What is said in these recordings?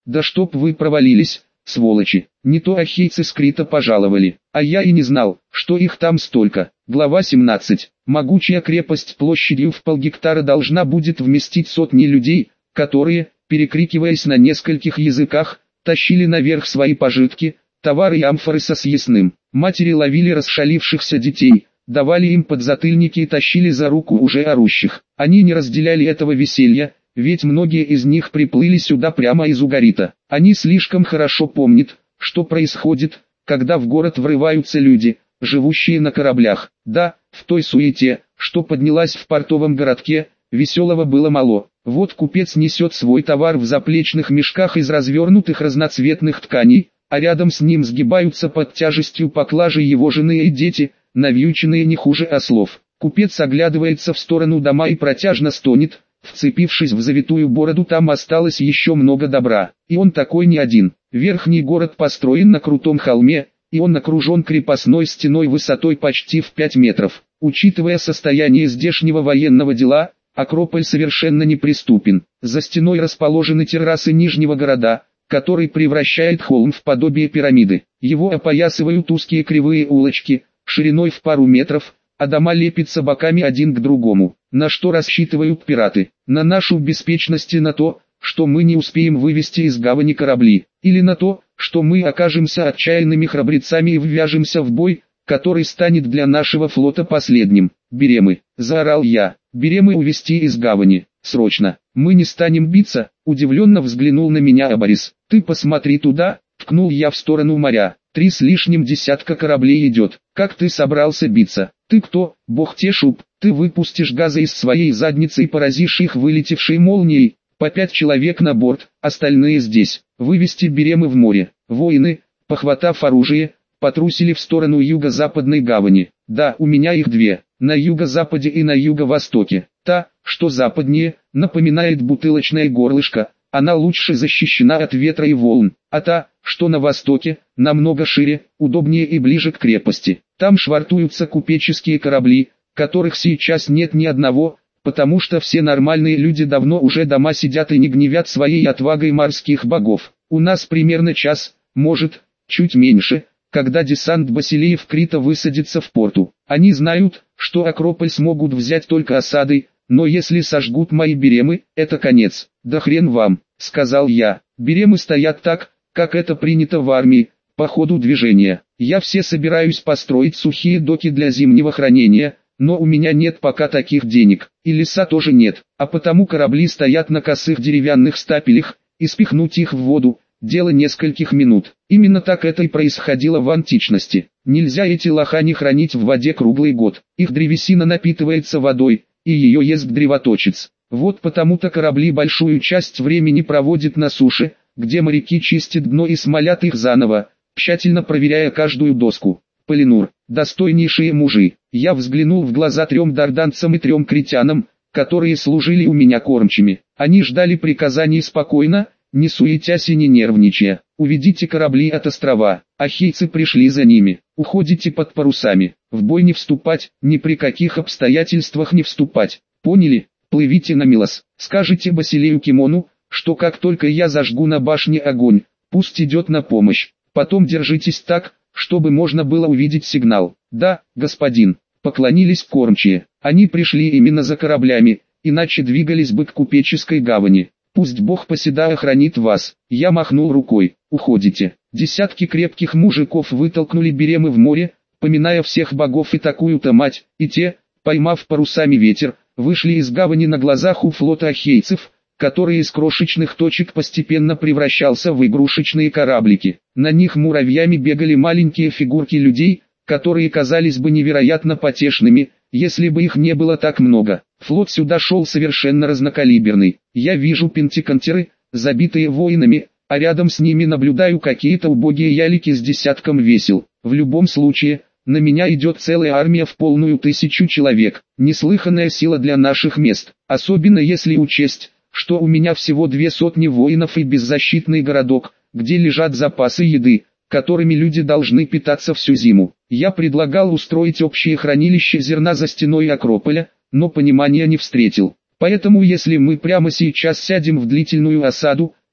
Да чтоб вы провалились, сволочи. Не то ахейцы с Крита пожаловали, а я и не знал, что их там столько. Глава 17. Могучая крепость площадью в полгектара должна будет вместить сотни людей, которые, перекрикиваясь на нескольких языках, тащили наверх свои пожитки, товары и амфоры со съестным. Матери ловили расшалившихся детей, давали им подзатыльники и тащили за руку уже орущих. Они не разделяли этого веселья, ведь многие из них приплыли сюда прямо из Угарита. Они слишком хорошо помнят, что происходит, когда в город врываются люди, живущие на кораблях. Да, в той суете, что поднялась в портовом городке, веселого было мало. Вот купец несет свой товар в заплечных мешках из развернутых разноцветных тканей, а рядом с ним сгибаются под тяжестью поклажи его жены и дети, навьюченные не хуже ослов. Купец оглядывается в сторону дома и протяжно стонет, вцепившись в завитую бороду. Там осталось еще много добра, и он такой не один. Верхний город построен на крутом холме, и он окружен крепостной стеной высотой почти в 5 метров. Учитывая состояние здешнего военного дела, Акрополь совершенно неприступен. За стеной расположены террасы Нижнего города, который превращает холм в подобие пирамиды. Его опоясывают узкие кривые улочки, шириной в пару метров, а дома лепятся боками один к другому. На что рассчитывают пираты? На нашу беспечность и на то, что мы не успеем вывести из гавани корабли, или на то, что мы окажемся отчаянными храбрецами и ввяжемся в бой, который станет для нашего флота последним. «Беремы!» – заорал я. «Беремы увести из гавани, срочно! Мы не станем биться!» – удивленно взглянул на меня Абарис. «Ты посмотри туда!» – ткнул я в сторону моря. 3 с лишним десятка кораблей идет. Как ты собрался биться? Ты кто, бог Тешуб? Ты выпустишь газы из своей задницы и поразишь их вылетевшей молнией. По 5 человек на борт, остальные здесь. Вывести Беремы в море. Воины, похватав оружие, потрусили в сторону юго-западной гавани. Да, у меня их 2, на юго-западе и на юго-востоке. Та, что западнее, напоминает бутылочное горлышко, она лучше защищена от ветра и волн, а та, что на востоке, намного шире, удобнее и ближе к крепости. Там швартуются купеческие корабли, которых сейчас нет ни одного, потому что все нормальные люди давно уже дома сидят и не гневят своей отвагой морских богов. У нас примерно час, может, чуть меньше, когда десант Басилеев Крита высадится в порту. Они знают, что Акрополь смогут взять только осадой, но если сожгут мои Беремы, это конец. Да хрен вам, сказал я. Беремы стоят так, как это принято в армии, по ходу движения. Я все собираюсь построить сухие доки для зимнего хранения, но у меня нет пока таких денег, и леса тоже нет, а потому корабли стоят на косых деревянных стапелях, и спихнуть их в воду – дело нескольких минут. Именно так это и происходило в античности. Нельзя эти лохани хранить в воде круглый год, их древесина напитывается водой, и ее ест древоточец. Вот потому-то корабли большую часть времени проводят на суше, где моряки чистят дно и смолят их заново, тщательно проверяя каждую доску. Полинур, достойнейшие мужи. Я взглянул в глаза 3 дарданцам и 3 критянам, которые служили у меня кормчими. Они ждали приказаний спокойно, не суетясь и не нервничая. Уведите корабли от острова. Ахейцы пришли за ними. Уходите под парусами. В бой не вступать, ни при каких обстоятельствах не вступать. Поняли? Плывите на Милос. Скажите Басилею Кимону, что как только я зажгу на башне огонь, пусть идет на помощь. Потом держитесь так, чтобы можно было увидеть сигнал. Да, господин. Поклонились кормчие. Они пришли именно за кораблями, иначе двигались бы к купеческой гавани. Пусть бог Поседа охранит вас. Я махнул рукой. Уходите. Десятки крепких мужиков вытолкнули Беремы в море, поминая всех богов и такую-то мать, и те, поймав парусами ветер, вышли из гавани на глазах у флота ахейцев, который из крошечных точек постепенно превращался в игрушечные кораблики. На них муравьями бегали маленькие фигурки людей, которые казались бы невероятно потешными, если бы их не было так много. Флот сюда шел совершенно разнокалиберный. Я вижу пентиконтеры, забитые воинами, а рядом с ними наблюдаю какие-то убогие ялики с десятком весел. В любом случае, на меня идет целая армия в полную 1000 человек. Неслыханная сила для наших мест, особенно если учесть, что у меня всего 200 воинов и беззащитный городок, где лежат запасы еды, которыми люди должны питаться всю зиму. Я предлагал устроить общее хранилище зерна за стеной Акрополя, но понимания не встретил. Поэтому если мы прямо сейчас сядем в длительную осаду,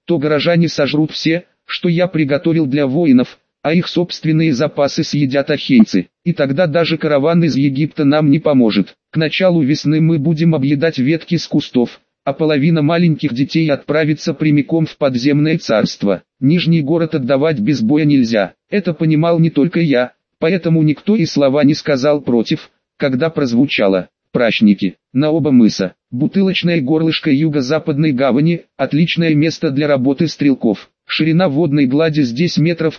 то горожане сожрут все, что я приготовил для воинов, а их собственные запасы съедят ахейцы, и тогда даже караван из Египта нам не поможет. К началу весны мы будем объедать ветки с кустов, а половина маленьких детей отправится прямиком в подземное царство. Нижний город отдавать без боя нельзя, это понимал не только я, поэтому никто и слова не сказал против, когда прозвучало «прачники». На оба мыса, бутылочное горлышко юго-западной гавани, отличное место для работы стрелков. Ширина водной глади здесь метров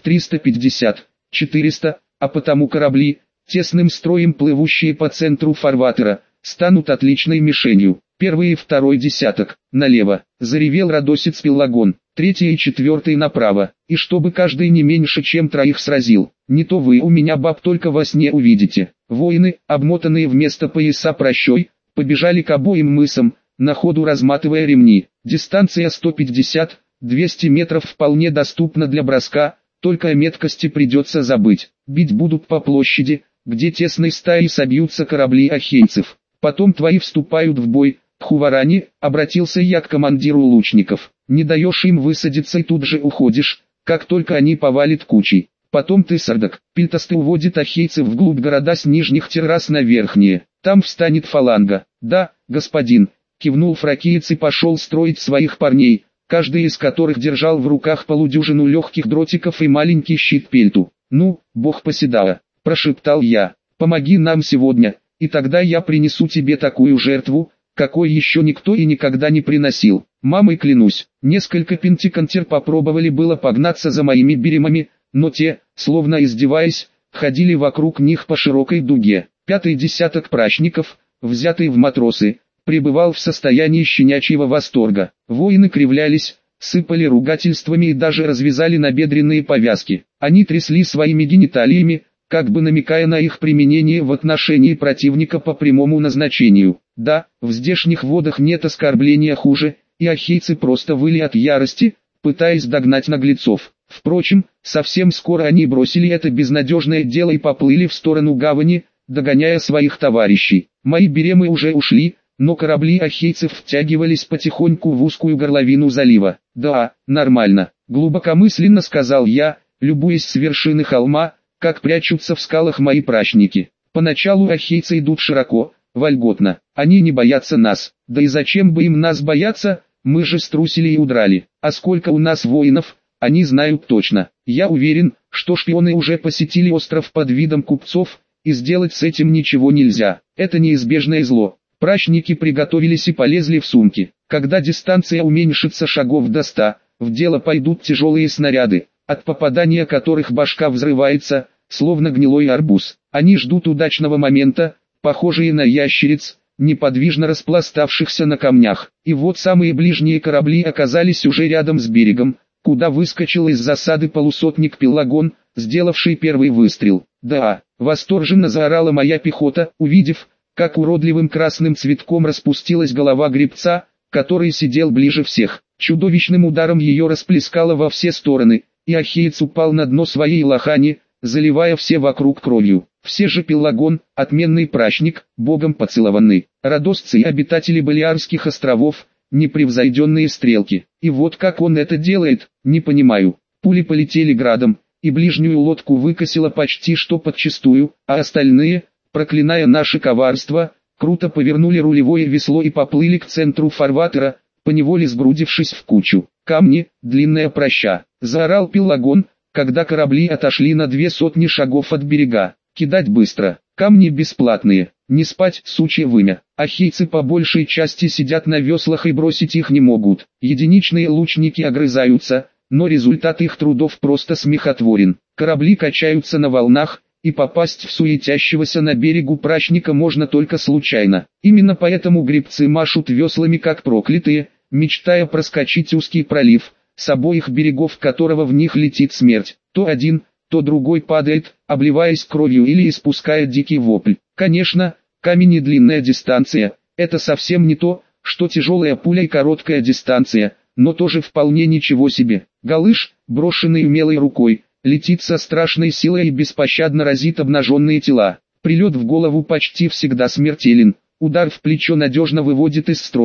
350-400, а потому корабли, тесным строем плывущие по центру фарватера, станут отличной мишенью. Первый и второй десяток, налево, заревел радосец Пелагон, третий и четвертый направо, и чтобы каждый не меньше чем троих сразил, не то вы у меня баб только во сне увидите. Воины, обмотанные вместо пояса прощой, побежали к обоим мысам, на ходу разматывая ремни. Дистанция 150-200 метров вполне доступна для броска, только о меткости придется забыть. Бить будут по площади, где тесной стаей собьются корабли ахейцев. Потом твои вступают в бой. Пхуварани, обратился я к командиру лучников, не даешь им высадиться и тут же уходишь, как только они повалят кучей. Потом ты, Сардак, Пильтасты уводит ахейцев вглубь города с нижних террас на верхние, там встанет фаланга. Да, господин, кивнул фракиец и пошел строить своих парней, каждый из которых держал в руках полудюжину легких дротиков и маленький щит Пельту. Ну, бог поседала, прошептал я, помоги нам сегодня, и тогда я принесу тебе такую жертву, какой еще никто и никогда не приносил. Мамой клянусь, несколько пентикантер попробовали было погнаться за моими беремами, но те, словно издеваясь, ходили вокруг них по широкой дуге. Пятый десяток прачников, взятый в матросы, пребывал в состоянии щенячьего восторга. Воины кривлялись, сыпали ругательствами и даже развязали набедренные повязки. Они трясли своими гениталиями, как бы намекая на их применение в отношении противника по прямому назначению. Да, в здешних водах нет оскорбления хуже, и ахейцы просто выли от ярости, пытаясь догнать наглецов. Впрочем, совсем скоро они бросили это безнадежное дело и поплыли в сторону гавани, догоняя своих товарищей. Мои беремы уже ушли, но корабли ахейцев втягивались потихоньку в узкую горловину залива. Да, нормально, глубокомысленно сказал я, любуясь с вершины холма, как прячутся в скалах мои прачники. Поначалу ахейцы идут широко, вольготно, они не боятся нас, да и зачем бы им нас бояться, мы же струсили и удрали. А сколько у нас воинов, они знают точно. Я уверен, что шпионы уже посетили остров под видом купцов, и сделать с этим ничего нельзя. Это неизбежное зло. Прачники приготовились и полезли в сумки. Когда дистанция уменьшится шагов до 100, в дело пойдут тяжелые снаряды, от попадания которых башка взрывается, словно гнилой арбуз. Они ждут удачного момента, похожие на ящериц, неподвижно распластавшихся на камнях. И вот самые ближние корабли оказались уже рядом с берегом, куда выскочил из засады полусотник Пелагон, сделавший первый выстрел. Да, восторженно заорала моя пехота, увидев, как уродливым красным цветком распустилась голова гребца, который сидел ближе всех. Чудовищным ударом ее расплескало во все стороны, и ахеец упал на дно своей лохани, заливая все вокруг кровью. Все же Пелагон, отменный прачник, богом поцелованный, родосцы и обитатели Балиарских островов, непревзойденные стрелки. И вот как он это делает, не понимаю. Пули полетели градом, и ближнюю лодку выкосило почти что подчистую, а остальные, проклиная наше коварство, круто повернули рулевое весло и поплыли к центру фарватера, поневоле сгрудившись в кучу. «Камни, длинная проща!» — заорал Пелагон, когда корабли отошли на 200 шагов от берега. «Кидать быстро! Камни бесплатные! Не спать, сучье вымя!» Ахейцы по большей части сидят на веслах и бросить их не могут. Единичные лучники огрызаются, но результат их трудов просто смехотворен. Корабли качаются на волнах, и попасть в суетящегося на берегу прачника можно только случайно. Именно поэтому гребцы машут веслами как проклятые, мечтая проскочить узкий пролив, с обоих берегов которого в них летит смерть. То один, то другой падает, обливаясь кровью или испуская дикий вопль. Конечно, камень и длинная дистанция – это совсем не то, что тяжелая пуля и короткая дистанция, но тоже вполне ничего себе. Галыш, брошенный умелой рукой, летит со страшной силой и беспощадно разит обнаженные тела. Прилет в голову почти всегда смертелен, удар в плечо надежно выводит из строя,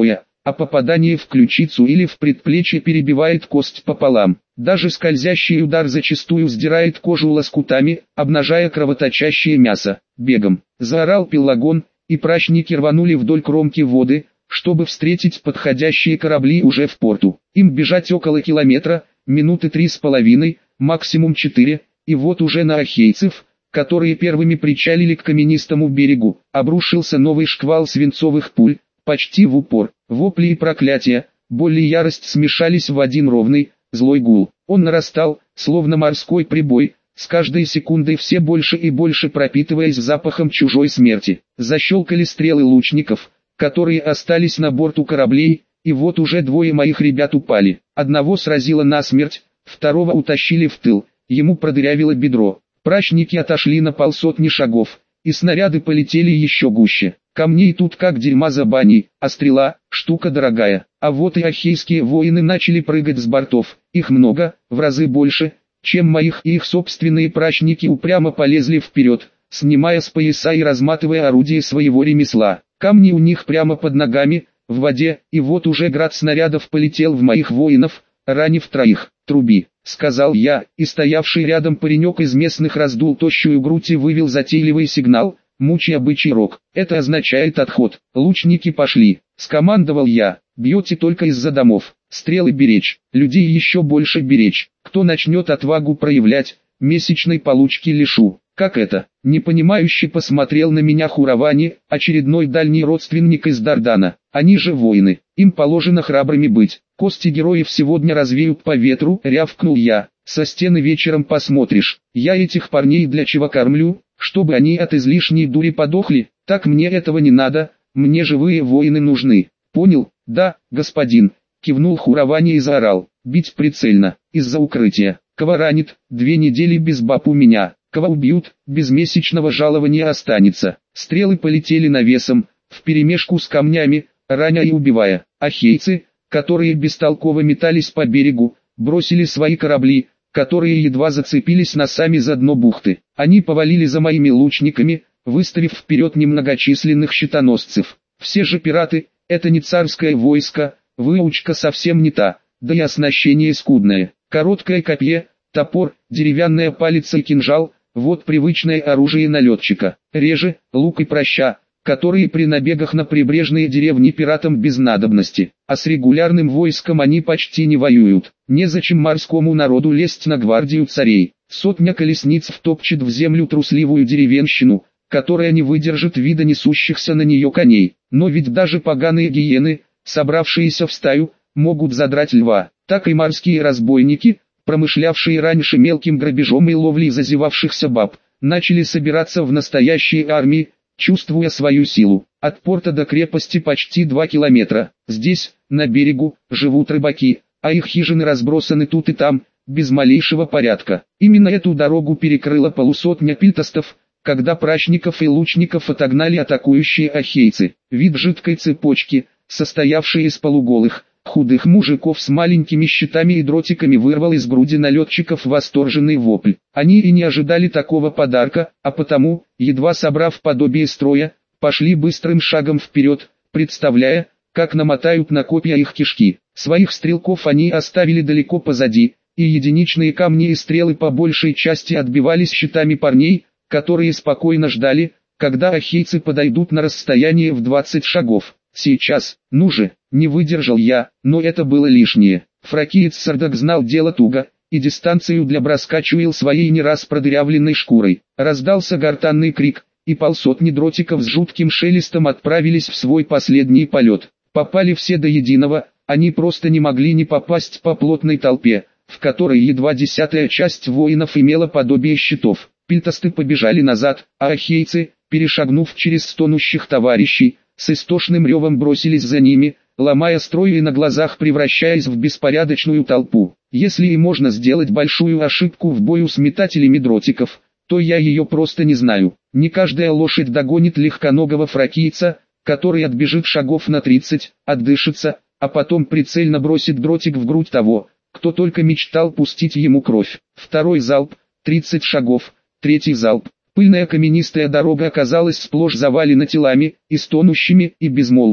а попадание в ключицу или в предплечье перебивает кость пополам. Даже скользящий удар зачастую сдирает кожу лоскутами, обнажая кровоточащее мясо. «Бегом!» — заорал Пелагон, и прачники рванули вдоль кромки воды, чтобы встретить подходящие корабли уже в порту. Им бежать около километра, минуты 3,5, максимум 4, и вот уже на ахейцев, которые первыми причалили к каменистому берегу, обрушился новый шквал свинцовых пуль, почти в упор. Вопли и проклятия, боль и ярость смешались в один ровный, злой гул. Он нарастал, словно морской прибой, с каждой секундой все больше и больше пропитываясь запахом чужой смерти. Защелкали стрелы лучников, которые остались на борту кораблей, и вот уже двое моих ребят упали. Одного сразило насмерть, второго утащили в тыл, ему продырявило бедро. Прачники отошли на 150 шагов, и снаряды полетели еще гуще. Камней тут как дерьма за баней, а стрела – штука дорогая. А вот и ахейские воины начали прыгать с бортов. Их много, в разы больше, чем моих, и их собственные прачники упрямо полезли вперед, снимая с пояса и разматывая орудие своего ремесла. Камни у них прямо под ногами, в воде, и вот уже град снарядов полетел в моих воинов, ранив троих. «Труби», — сказал я, и стоявший рядом паренек из местных раздул тощую грудь и вывел затейливый сигнал, мучая бычий рог. «Это означает отход. Лучники пошли», — скомандовал я. «Бьете только из-за домов. Стрелы беречь, людей еще больше беречь. Кто начнет отвагу проявлять, месячной получки лишу». «Как это?» — непонимающе посмотрел на меня Хуравани, очередной дальний родственник из Дардана. «Они же воины, им положено храбрыми быть. Кости героев сегодня развеют по ветру», — рявкнул я. «Со стены вечером посмотришь. Я этих парней для чего кормлю, чтобы они от излишней дури подохли? Так мне этого не надо, мне живые воины нужны». «Понял, да, господин», — кивнул Хуравани и заорал. «Бить прицельно, из-за укрытия. Кого ранит, 2 недели без баб у меня. Кого убьют, без месячного жалования останется». Стрелы полетели навесом, вперемешку с камнями, раня и убивая. Ахейцы, которые бестолково метались по берегу, бросили свои корабли, которые едва зацепились носами за дно бухты. Они повалили за моими лучниками, выставив вперед немногочисленных щитоносцев. Все же пираты, это не царское войско, выучка совсем не та, да и оснащение скудное. Короткое копье, топор, деревянная палица и кинжал – вот привычное оружие налетчика. Реже – лук и праща, которые при набегах на прибрежные деревни пиратам без надобности, а с регулярным войском они почти не воюют. Незачем морскому народу лезть на гвардию царей. 100 колесниц втопчет в землю трусливую деревенщину, которая не выдержит вида несущихся на нее коней. Но ведь даже поганые гиены, собравшиеся в стаю, могут задрать льва. Так и морские разбойники, промышлявшие раньше мелким грабежом и ловлей зазевавшихся баб, начали собираться в настоящие армии, чувствуя свою силу. От порта до крепости почти 2 километра. Здесь, на берегу, живут рыбаки, а их хижины разбросаны тут и там, без малейшего порядка. Именно эту дорогу перекрыла 150 пильтостов, когда прачников и лучников отогнали атакующие ахейцы. Вид жидкой цепочки, состоявшей из полуголых, худых мужиков с маленькими щитами и дротиками, вырвал из груди налетчиков восторженный вопль. Они и не ожидали такого подарка, а потому, едва собрав подобие строя, пошли быстрым шагом вперед, представляя, как намотают на копья их кишки. Своих стрелков они оставили далеко позади, и единичные камни и стрелы по большей части отбивались щитами парней, которые спокойно ждали, когда ахейцы подойдут на расстояние в 20 шагов. «Сейчас, ну же!» Не выдержал я, но это было лишнее. Фракиец Сардак знал дело туго, и дистанцию для броска чуял своей не раз продырявленной шкурой. Раздался гортанный крик, и 150 дротиков с жутким шелестом отправились в свой последний полет. Попали все до единого, они просто не могли не попасть по плотной толпе, в которой едва 10-я часть воинов имела подобие щитов. Пильтосты побежали назад, а ахейцы, перешагнув через стонущих товарищей, с истошным ревом бросились за ними, ломая строй и на глазах превращаясь в беспорядочную толпу. Если и можно сделать большую ошибку в бою с метателями дротиков, то я ее просто не знаю. Не каждая лошадь догонит легконогого фракийца, который отбежит шагов на 30, отдышится, а потом прицельно бросит дротик в грудь того, кто только мечтал пустить ему кровь. Второй залп, 30 шагов, третий залп. Пыльная каменистая дорога оказалась сплошь завалена телами, и стонущими, и безмолвными.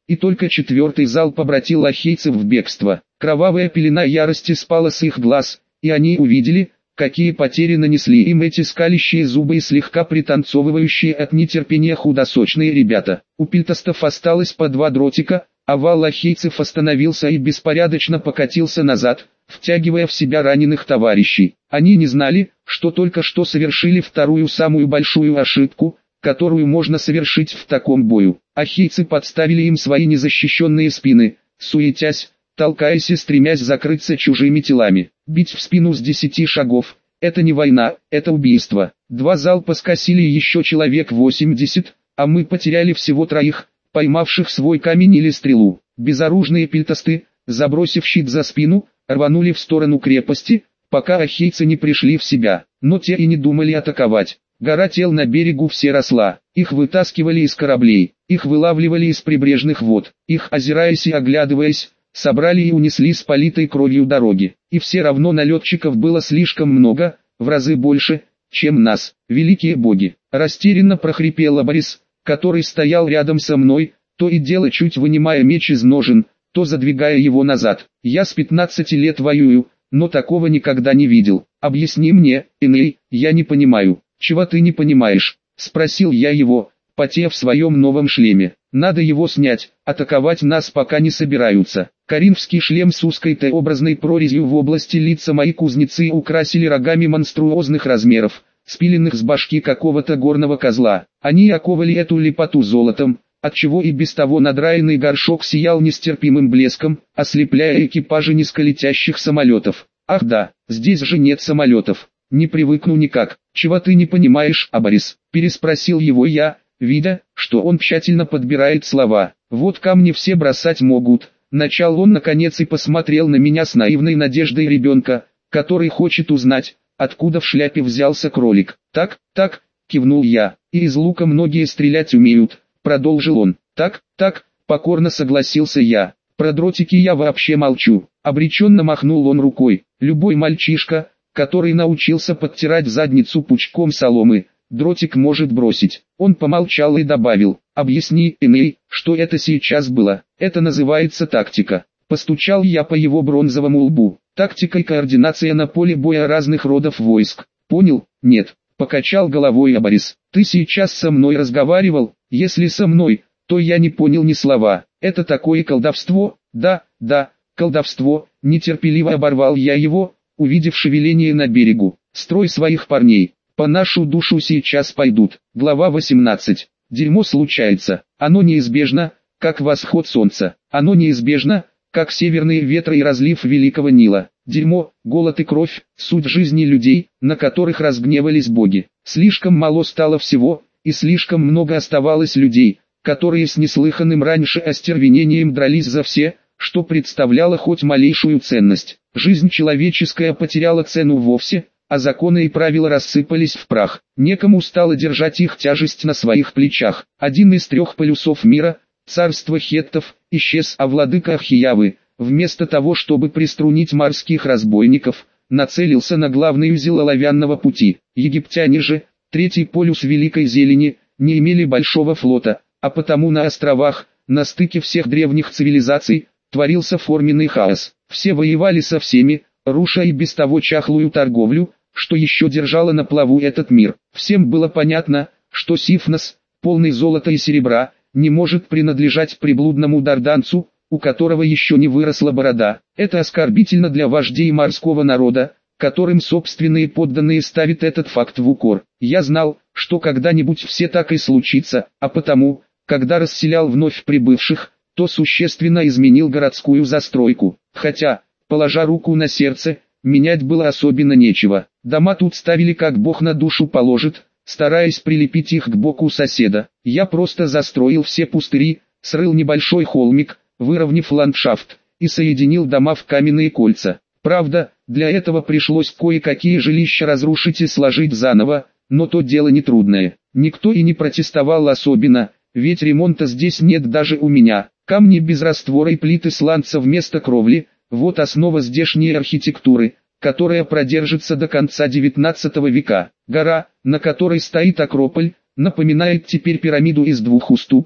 и только четвертый залп обратил ахейцев в бегство. Кровавая пелена ярости спала с их глаз, и они увидели, какие потери нанесли им эти скалящие зубы и слегка пританцовывающие от нетерпения худосочные ребята. У пильтостов осталось по 2 дротика, а вал ахейцев остановился и беспорядочно покатился назад, втягивая в себя раненых товарищей. Они не знали, что только что совершили вторую самую большую ошибку, которую можно совершить в таком бою. Ахейцы подставили им свои незащищенные спины, суетясь, толкаясь и стремясь закрыться чужими телами. Бить в спину с 10 шагов – это не война, это убийство. 2 залпа скосили еще человек 80, а мы потеряли всего 3, поймавших свой камень или стрелу. Безоружные пильтосты, забросив щит за спину, рванули в сторону крепости, пока ахейцы не пришли в себя. Но те и не думали атаковать. Гора тел на берегу все росла. Их вытаскивали из кораблей, их вылавливали из прибрежных вод, их, озираясь и оглядываясь, собрали и унесли с политой кровью дороги. И все равно налетчиков было слишком много, в разы больше, чем нас. Великие боги! Растерянно прохрипел Абарис, который стоял рядом со мной, то и дело чуть вынимая меч из ножен, то задвигая его назад. Я с 15 лет воюю, но такого никогда не видел. Объясни мне, Эней, я не понимаю. Чего ты не понимаешь? Спросил я его, потея в своем новом шлеме. Надо его снять, атаковать нас пока не собираются. Коринфский шлем с узкой Т-образной прорезью в области лица мои кузнецы украсили рогами монструозных размеров, спиленных с башки какого-то горного козла. Они оковали эту лепоту золотом, отчего и без того надраенный горшок сиял нестерпимым блеском, ослепляя экипажи низколетящих самолетов. Ах да, здесь же нет самолетов. Не привыкну никак. Чего ты не понимаешь, Абарис? Переспросил его я, видя, что он тщательно подбирает слова. Вот камни все бросать могут. Начал он наконец и посмотрел на меня с наивной надеждой ребенка, который хочет узнать, откуда в шляпе взялся кролик. Так, кивнул я. И из лука многие стрелять умеют, продолжил он. Так, покорно согласился я. Про дротики я вообще молчу. Обреченно махнул он рукой. Любой мальчишка, который научился подтирать задницу пучком соломы, дротик может бросить. Он помолчал и добавил: объясни, Эней, что это сейчас было. Это называется тактика. Постучал я по его бронзовому лбу. Тактика и координация на поле боя разных родов войск. Понял? Нет. Покачал головой Абарис. Ты сейчас со мной разговаривал? Если со мной, то я не понял ни слова. Это такое колдовство? Да, колдовство. Нетерпеливо оборвал я его, увидев шевеление на берегу. Строй своих парней, по нашу душу сейчас пойдут. Глава 18. Дерьмо случается, оно неизбежно, как восход солнца. Оно неизбежно, как северные ветры и разлив Великого Нила. Дерьмо, голод и кровь, суть жизни людей, на которых разгневались боги. Слишком мало стало всего, и слишком много оставалось людей, которые с неслыханным раньше остервенением дрались за все, что представляло хоть малейшую ценность. Жизнь человеческая потеряла цену вовсе, а законы и правила рассыпались в прах. Некому стало держать их тяжесть на своих плечах. Один из 3 полюсов мира, царство хеттов, исчез, а владыка Ахиявы, вместо того чтобы приструнить морских разбойников, нацелился на главный узел оловянного пути. Египтяне же, 3 полюс Великой Зелени, не имели большого флота, а потому на островах, на стыке всех древних цивилизаций, творился форменный хаос. Все воевали со всеми, руша и без того чахлую торговлю, что еще держало на плаву этот мир. Всем было понятно, что Сифнос, полный золота и серебра, не может принадлежать приблудному дарданцу, у которого еще не выросла борода. Это оскорбительно для вождей морского народа, которым собственные подданные ставят этот факт в укор. Я знал, что когда-нибудь все так и случится, а потому, когда расселял вновь прибывших, то существенно изменил городскую застройку. Хотя, положа руку на сердце, менять было особенно нечего. Дома тут ставили как Бог на душу положит, стараясь прилепить их к боку соседа. Я просто застроил все пустыри, срыл небольшой холмик, выровняв ландшафт, и соединил дома в каменные кольца. Правда, для этого пришлось кое-какие жилища разрушить и сложить заново, но то дело нетрудное. Никто и не протестовал особенно, ведь ремонта здесь нет даже у меня. Камни без раствора и плиты сланца вместо кровли – вот основа здешней архитектуры, которая продержится до конца 19 века. Гора, на которой стоит Акрополь, напоминает теперь пирамиду из 2 уступов,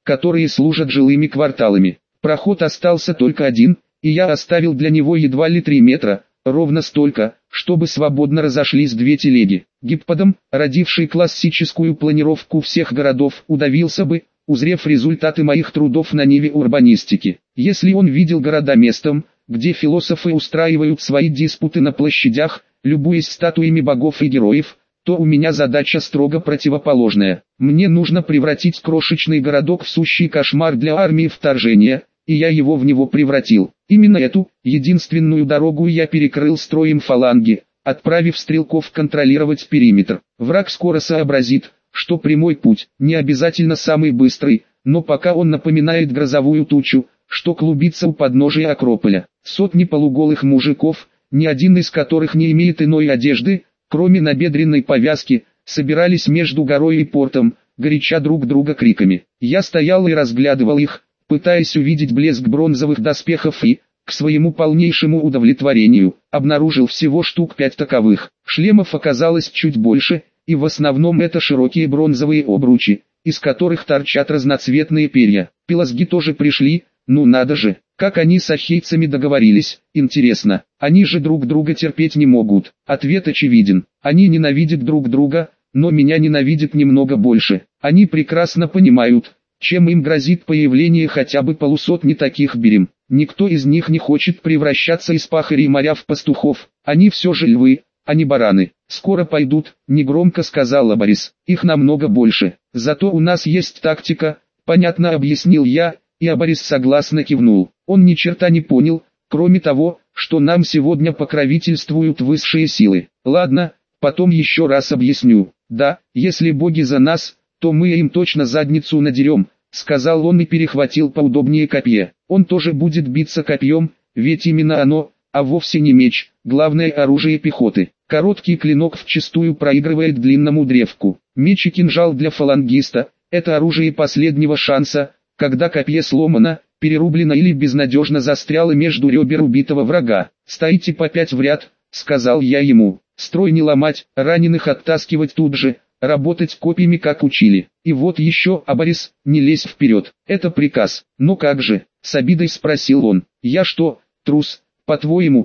которые служат жилыми кварталами. Проход остался только один, и я оставил для него едва ли 3 метра, ровно столько, чтобы свободно разошлись две телеги. Гипподам, родивший классическую планировку всех городов, удавился бы, узрев результаты моих трудов на ниве урбанистики. Если он видел города местом, где философы устраивают свои диспуты на площадях, любуясь статуями богов и героев, то у меня задача строго противоположная. Мне нужно превратить крошечный городок в сущий кошмар для армии вторжения, и я его в него превратил. Именно эту, единственную дорогу я перекрыл строем фаланги, отправив стрелков контролировать периметр. Враг скоро сообразит, что прямой путь, не обязательно самый быстрый, но пока он напоминает грозовую тучу, что клубится у подножия Акрополя. Сотни полуголых мужиков, ни один из которых не имеет иной одежды, кроме набедренной повязки, собирались между горой и портом, горяча друг друга криками. Я стоял и разглядывал их, пытаясь увидеть блеск бронзовых доспехов и, к своему полнейшему удовлетворению, обнаружил всего штук 5 таковых. Шлемов оказалось чуть больше, и в основном это широкие бронзовые обручи, из которых торчат разноцветные перья. Пелазги тоже пришли, ну надо же, как они с ахейцами договорились, интересно, они же друг друга терпеть не могут. Ответ очевиден, они ненавидят друг друга, но меня ненавидят немного больше. Они прекрасно понимают, чем им грозит появление хотя бы полусотни таких берем. Никто из них не хочет превращаться из пахарей моря в пастухов, они все же львы, а не бараны. Скоро пойдут, негромко сказал Абарис, их намного больше. Зато у нас есть тактика, понятно объяснил я, и Абарис согласно кивнул. Он ни черта не понял, кроме того, что нам сегодня покровительствуют высшие силы. Ладно, потом еще раз объясню. Да, если боги за нас, то мы им точно задницу надерем, сказал он и перехватил поудобнее копье. Он тоже будет биться копьем, ведь именно оно, а вовсе не меч, главное оружие пехоты. Короткий клинок вчистую проигрывает длинному древку. Меч и кинжал для фалангиста – это оружие последнего шанса, когда копье сломано, перерублено или безнадежно застряло между ребер убитого врага. «Стоите по 5 в ряд», — сказал я ему. «Строй не ломать, раненых оттаскивать тут же, работать копьями как учили. И вот еще, Абарис, не лезь вперед, это приказ». «Ну как же?» — с обидой спросил он. «Я что, трус, по-твоему?»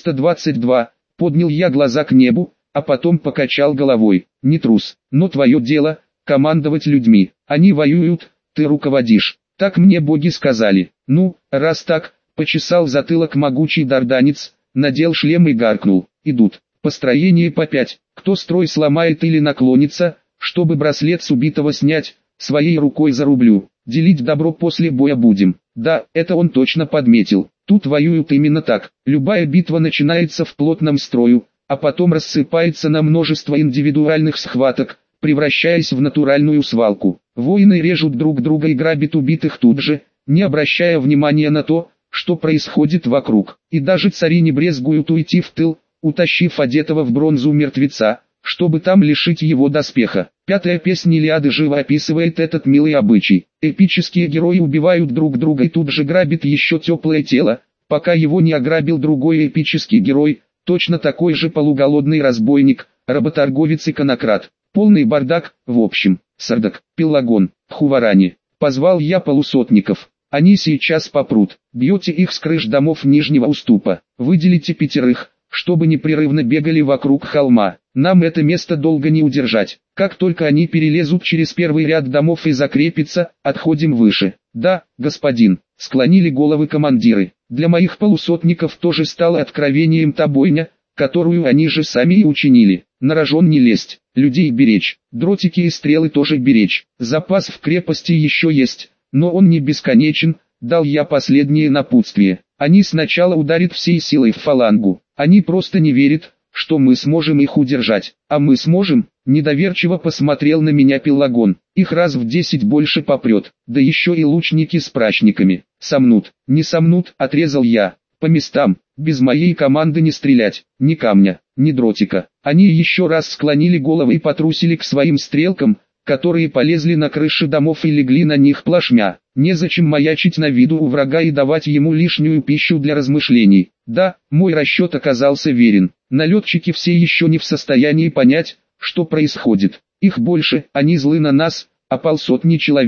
322, поднял я глаза к небу, а потом покачал головой. «Не трус, но твое дело — командовать людьми. Они воюют, ты руководишь. Так мне боги сказали. Ну, раз так», — почесал затылок могучий дарданец, надел шлем и гаркнул. «Идут. Построение по 5. Кто строй сломает или наклонится, чтобы браслет с убитого снять, своей рукой зарублю. Делить добро после боя будем». Да, это он точно подметил. Тут воюют именно так. Любая битва начинается в плотном строю, а потом рассыпается на множество индивидуальных схваток, превращаясь в натуральную свалку. Воины режут друг друга и грабят убитых тут же, не обращая внимания на то, что происходит вокруг. И даже цари не брезгуют уйти в тыл, утащив одетого в бронзу мертвеца, чтобы там лишить его доспеха. Пятая песня Илиады живо описывает этот милый обычай. Эпические герои убивают друг друга и тут же грабят еще теплое тело, пока его не ограбил другой эпический герой, точно такой же полуголодный разбойник, работорговец и конократ. Полный бардак, в общем. Сардак, Пелагон, Хуварани. Позвал я полусотников. Они сейчас попрут. Бьете их с крыш домов нижнего уступа. Выделите 5, чтобы непрерывно бегали вокруг холма. Нам это место долго не удержать. Как только они перелезут через первый ряд домов и закрепятся, отходим выше. Да, господин, склонили головы командиры. Для моих полусотников тоже стало откровением та бойня, которую они же сами и учинили. На рожон не лезть, людей беречь, дротики и стрелы тоже беречь. Запас в крепости еще есть, но он не бесконечен, дал я последнее напутствие. Они сначала ударят всей силой в фалангу. Они просто не верят, что мы сможем их удержать. А мы сможем? Недоверчиво посмотрел на меня Пелагон. Их раз в 10 больше попрет, да еще и лучники с прачниками. Сомнут, не сомнут, отрезал я. По местам, без моей команды не стрелять, ни камня, ни дротика. Они еще раз склонили головы и потрусили к своим стрелкам, которые полезли на крыши домов и легли на них плашмя. Незачем маячить на виду у врага и давать ему лишнюю пищу для размышлений. Да, мой расчет оказался верен. Налетчики все еще не в состоянии понять, что происходит. Их больше, они злы на нас, а полсотни человек,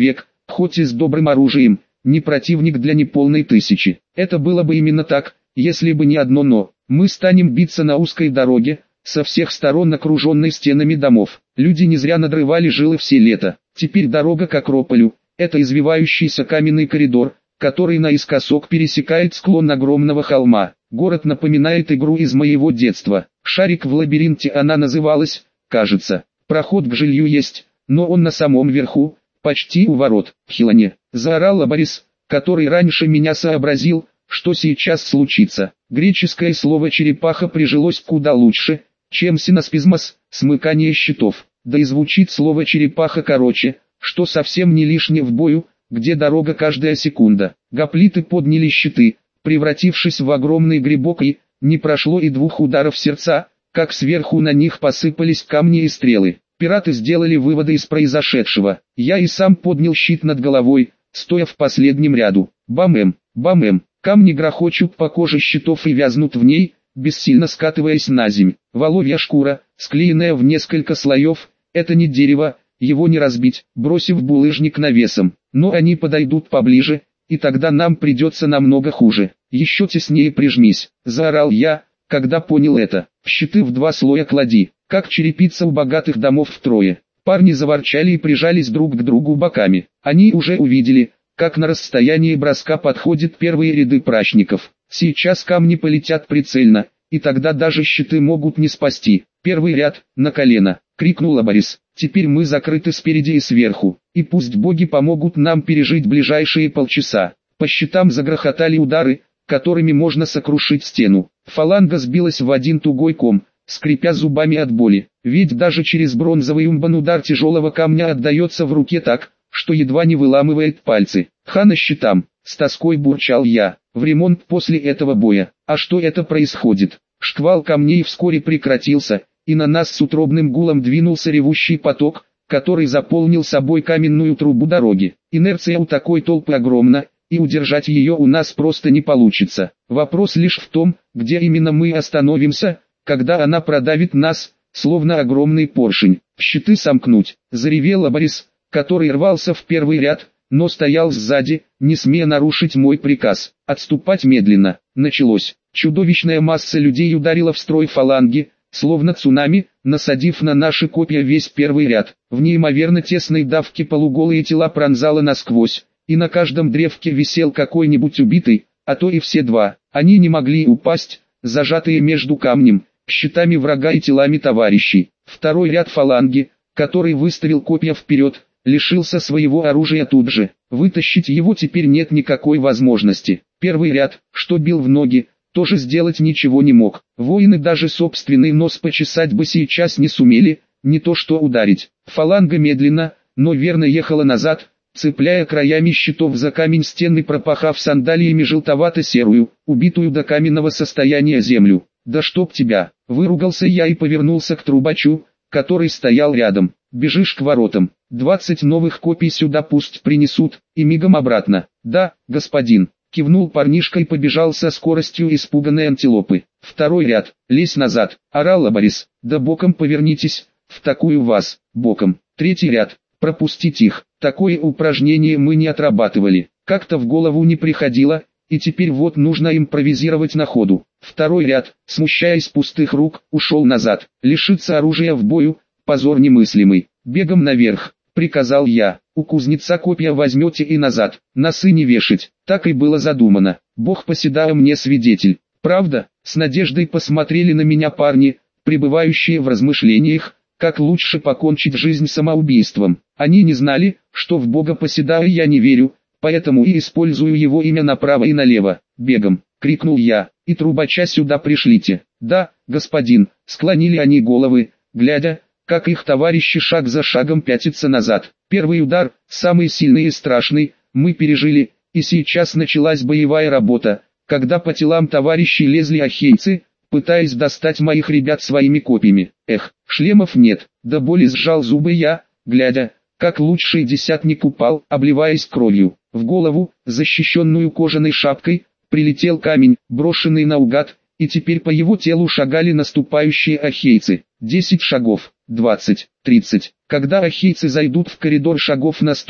хоть и с добрым оружием, не противник для неполной тысячи. Это было бы именно так, если бы не одно «но». Мы станем биться на узкой дороге, со всех сторон окруженной стенами домов. Люди не зря надрывали жилы все лето. Теперь дорога к Акрополю – это извивающийся каменный коридор, который наискосок пересекает склон огромного холма. Город напоминает игру из моего детства. «Шарик в лабиринте» она называлась, кажется. Проход к жилью есть, но он на самом верху, почти у ворот. «В Хилане!» – заорал Борис, который раньше меня сообразил, что сейчас случится. Греческое слово «черепаха» прижилось куда лучше, чем синоспизмос, смыкание щитов. Да и звучит слово «черепаха» короче, что совсем не лишнее в бою, где дорога каждая секунда. Гоплиты подняли щиты, превратившись в огромный грибок, и не прошло и 2 ударов сердца, как сверху на них посыпались камни и стрелы. Пираты сделали выводы из произошедшего. Я и сам поднял щит над головой, стоя в последнем ряду. Бам-эм, бам-эм. Камни грохочут по коже щитов и вязнут в ней, бессильно скатываясь на земь. Воловья шкура, склеенная в несколько слоев, это не дерево, его не разбить, бросив булыжник навесом. Но они подойдут поближе, и тогда нам придется намного хуже. Еще теснее прижмись, заорал я, когда понял это. В щиты в 2 слоя клади, как черепица у богатых домов втрое. Парни заворчали и прижались друг к другу боками. Они уже увидели, как на расстоянии броска подходят первые ряды прачников. Сейчас камни полетят прицельно, и тогда даже щиты могут не спасти. «Первый ряд, на колено!» — крикнул Борис. «Теперь мы закрыты спереди и сверху, и пусть боги помогут нам пережить ближайшие полчаса». По щитам загрохотали удары, которыми можно сокрушить стену. Фаланга сбилась в один тугой ком, скрипя зубами от боли. Ведь даже через бронзовый умбан удар тяжелого камня отдается в руке так, что едва не выламывает пальцы. «Хана щитам!» — с тоской бурчал я. В ремонт после этого боя. А что это происходит? Шквал камней вскоре прекратился, и на нас с утробным гулом двинулся ревущий поток, который заполнил собой каменную трубу дороги. Инерция у такой толпы огромна, и удержать ее у нас просто не получится. Вопрос лишь в том, где именно мы остановимся, когда она продавит нас, словно огромный поршень. «Щиты сомкнуть!» — заревел Борис, который рвался в первый ряд, но стоял сзади, не смея нарушить мой приказ. Отступать медленно. Началось. Чудовищная масса людей ударила в строй фаланги, словно цунами, насадив на наши копья весь первый ряд. В неимоверно тесной давке полуголые тела пронзало насквозь, и на каждом древке висел какой-нибудь убитый, а то и все 2. Они не могли упасть, зажатые между камнем, щитами врага и телами товарищей. Второй ряд фаланги, который выставил копья вперед, лишился своего оружия тут же. Вытащить его теперь нет никакой возможности. Первый ряд, что бил в ноги, тоже сделать ничего не мог. Воины даже собственный нос почесать бы сейчас не сумели, не то что ударить. Фаланга медленно, но верно ехала назад, цепляя краями щитов за камень стены, пропахав сандалиями желтовато-серую, убитую до каменного состояния землю. «Да чтоб тебя!» — выругался я и повернулся к трубачу, который стоял рядом. «Бежишь к воротам. 20 новых копий сюда пусть принесут, и мигом обратно». «Да, господин», — кивнул парнишка и побежал со скоростью испуганной антилопы. «Второй ряд, лезь назад», — орал Борис. «Да боком повернитесь, в такую вас, боком». Третий ряд, пропустить их. Такое упражнение мы не отрабатывали, как-то в голову не приходило, и теперь вот нужно импровизировать на ходу. Второй ряд, смущаясь пустых рук, ушел назад. Лишиться оружия в бою — позор немыслимый. «Бегом наверх», — приказал я. «У кузнеца копья возьмете и назад, носы не вешать». Так и было задумано. Бог Поседая мне свидетель. Правда? С надеждой посмотрели на меня парни, пребывающие в размышлениях, как лучше покончить жизнь самоубийством. Они не знали, что в Бога Поседая я не верю, поэтому и использую его имя направо и налево. «Бегом!» — крикнул я. «И трубача сюда пришлите». «Да, господин», — склонили они головы, глядя, как их товарищи шаг за шагом пятятся назад. Первый удар, самый сильный и страшный, мы пережили, и сейчас началась боевая работа, когда по телам товарищей лезли ахейцы, пытаясь достать моих ребят своими копьями. Эх, шлемов нет. До боли сжал зубы я, глядя, как лучший десятник упал, обливаясь кровью. В голову, защищенную кожаной шапкой, прилетел камень, брошенный наугад, и теперь по его телу шагали наступающие ахейцы. 10 шагов, 20, 30. Когда ахейцы зайдут в коридор шагов на 100,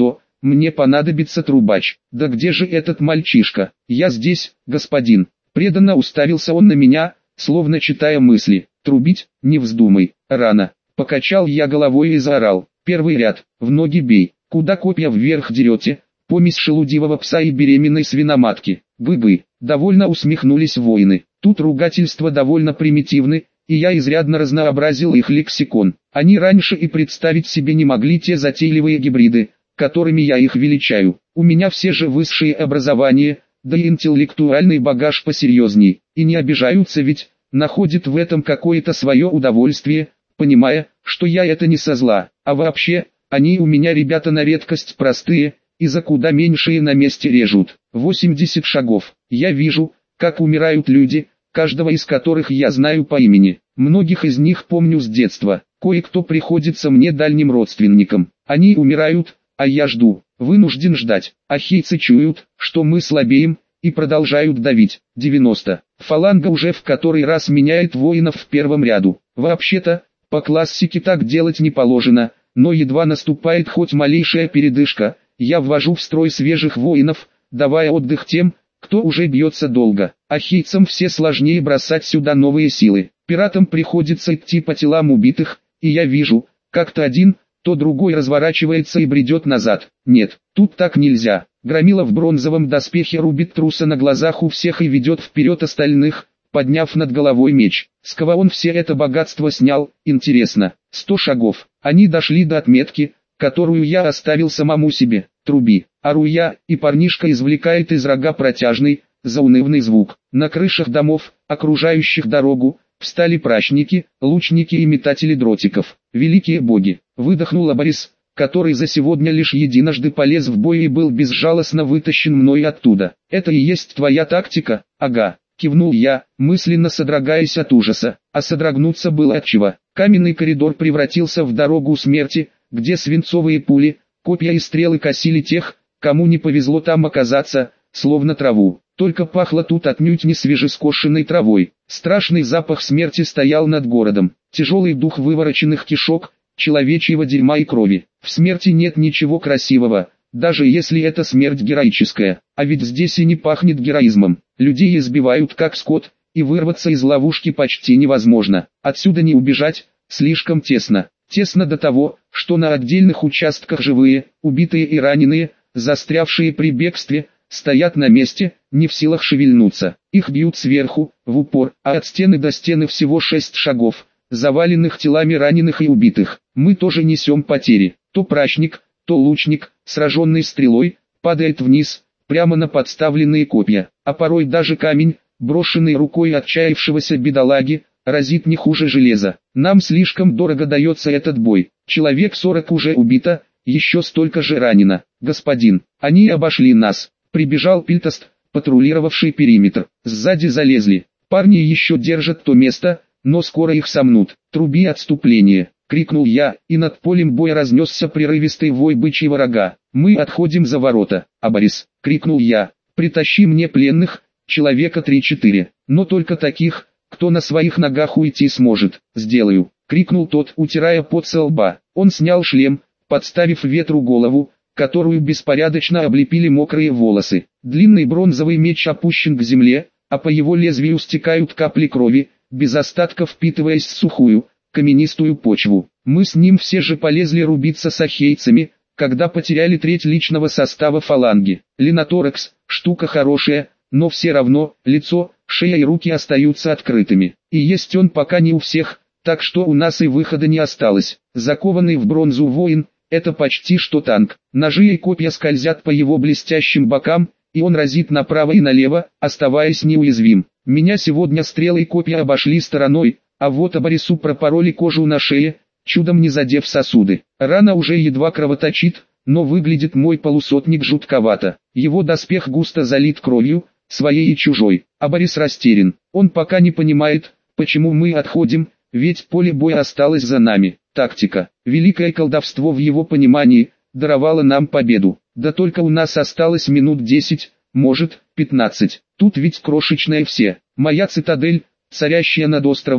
мне понадобится трубач. Да где же этот мальчишка? Я здесь, господин. Преданно уставился он на меня, словно читая мысли. Трубить, не вздумай, рано. Покачал я головой и заорал. Первый ряд, в ноги бей. Куда копья вверх дерете? Помесь шелудивого пса и беременной свиноматки. Бы-бы. Довольно усмехнулись воины. Тут ругательства довольно примитивны, и я изрядно разнообразил их лексикон. Они раньше и представить себе не могли те затейливые гибриды, которыми я их величаю. У меня все же высшее образование, да и интеллектуальный багаж посерьезней. И не обижаются ведь, находят в этом какое-то свое удовольствие, понимая, что я это не со зла. А вообще, они у меня ребята на редкость простые, и за куда меньшие на месте режут. 80 шагов. Я вижу, как умирают люди, каждого из которых я знаю по имени. Многих из них помню с детства. Кое-кто приходится мне дальним родственникам. Они умирают, а я жду. Вынужден ждать. Ахейцы чуют, что мы слабеем, и продолжают давить. 90. Фаланга уже в который раз меняет воинов в первом ряду. Вообще-то, по классике так делать не положено, но едва наступает хоть малейшая передышка, я ввожу в строй свежих воинов, давая отдых тем, кто уже бьется долго. Ахейцам все сложнее бросать сюда новые силы. Пиратам приходится идти по телам убитых, и я вижу, как то один, то другой разворачивается и бредет назад. Нет, тут так нельзя. Громила в бронзовом доспехе рубит труса на глазах у всех и ведет вперед остальных, подняв над головой меч. С кого он все это богатство снял, интересно. 100 шагов. Они дошли до отметки, которую я оставил самому себе. Труби. Ору я, и парнишка извлекает из рога протяжный, заунывный звук. На крышах домов, окружающих дорогу, встали пращники, лучники и метатели дротиков. Великие боги! Выдохнул Борис, который за сегодня лишь единожды полез в бой и был безжалостно вытащен мной оттуда. Это и есть твоя тактика? Ага. Кивнул я, мысленно содрогаясь от ужаса, а содрогнуться было отчего. Каменный коридор превратился в дорогу смерти, где свинцовые пули, копья и стрелы косили тех, кому не повезло там оказаться, словно траву. Только пахло тут отнюдь не свежескошенной травой. Страшный запах смерти стоял над городом. Тяжелый дух вывороченных кишок, человечьего дерьма и крови. В смерти нет ничего красивого, даже если это смерть героическая. А ведь здесь и не пахнет героизмом. Людей избивают как скот, и вырваться из ловушки почти невозможно. Отсюда не убежать, слишком тесно. Тесно до того, что на отдельных участках живые, убитые и раненые, застрявшие при бегстве, стоят на месте, не в силах шевельнуться. Их бьют сверху, в упор, а от стены до стены всего 6 шагов, заваленных телами раненых и убитых. Мы тоже несем потери. То пращник, то лучник, сраженный стрелой, падает вниз, прямо на подставленные копья, а порой даже камень, брошенный рукой отчаявшегося бедолаги, разит не хуже железа. Нам слишком дорого дается этот бой. Человек 40 уже убито, еще столько же ранено. Господин, они обошли нас. Прибежал Пильтост, патрулировавший периметр. Сзади залезли. Парни еще держат то место, но скоро их сомнут. Труби отступление. Крикнул я, и над полем боя разнесся прерывистый вой бычьего рога. Мы отходим за ворота. А Борис, крикнул я, притащи мне пленных, человека 3-4, но только таких, кто на своих ногах уйти сможет. Сделаю, крикнул тот, утирая пот со лба. Он снял шлем, подставив ветру голову, которую беспорядочно облепили мокрые волосы. Длинный бронзовый меч опущен к земле, а по его лезвию стекают капли крови, без остатка впитываясь в сухую, каменистую почву. Мы с ним все же полезли рубиться с ахейцами, когда потеряли треть личного состава фаланги. Линоторекс, штука хорошая, но все равно, лицо, шея и руки остаются открытыми. И есть он пока не у всех, так что у нас и выхода не осталось. Закованный в бронзу воин, это почти что танк. Ножи и копья скользят по его блестящим бокам, и он разит направо и налево, оставаясь неуязвим. Меня сегодня стрелы и копья обошли стороной, а вот Борису пропороли кожу на шее, чудом не задев сосуды. Рана уже едва кровоточит, но выглядит мой полусотник жутковато. Его доспех густо залит кровью, своей и чужой. А Борис растерян. Он пока не понимает, почему мы отходим, ведь поле боя осталось за нами. Тактика, великое колдовство в его понимании, даровало нам победу. Да только у нас осталось минут 10, может, 15. Тут ведь крошечная все. Моя цитадель, царящая над островом,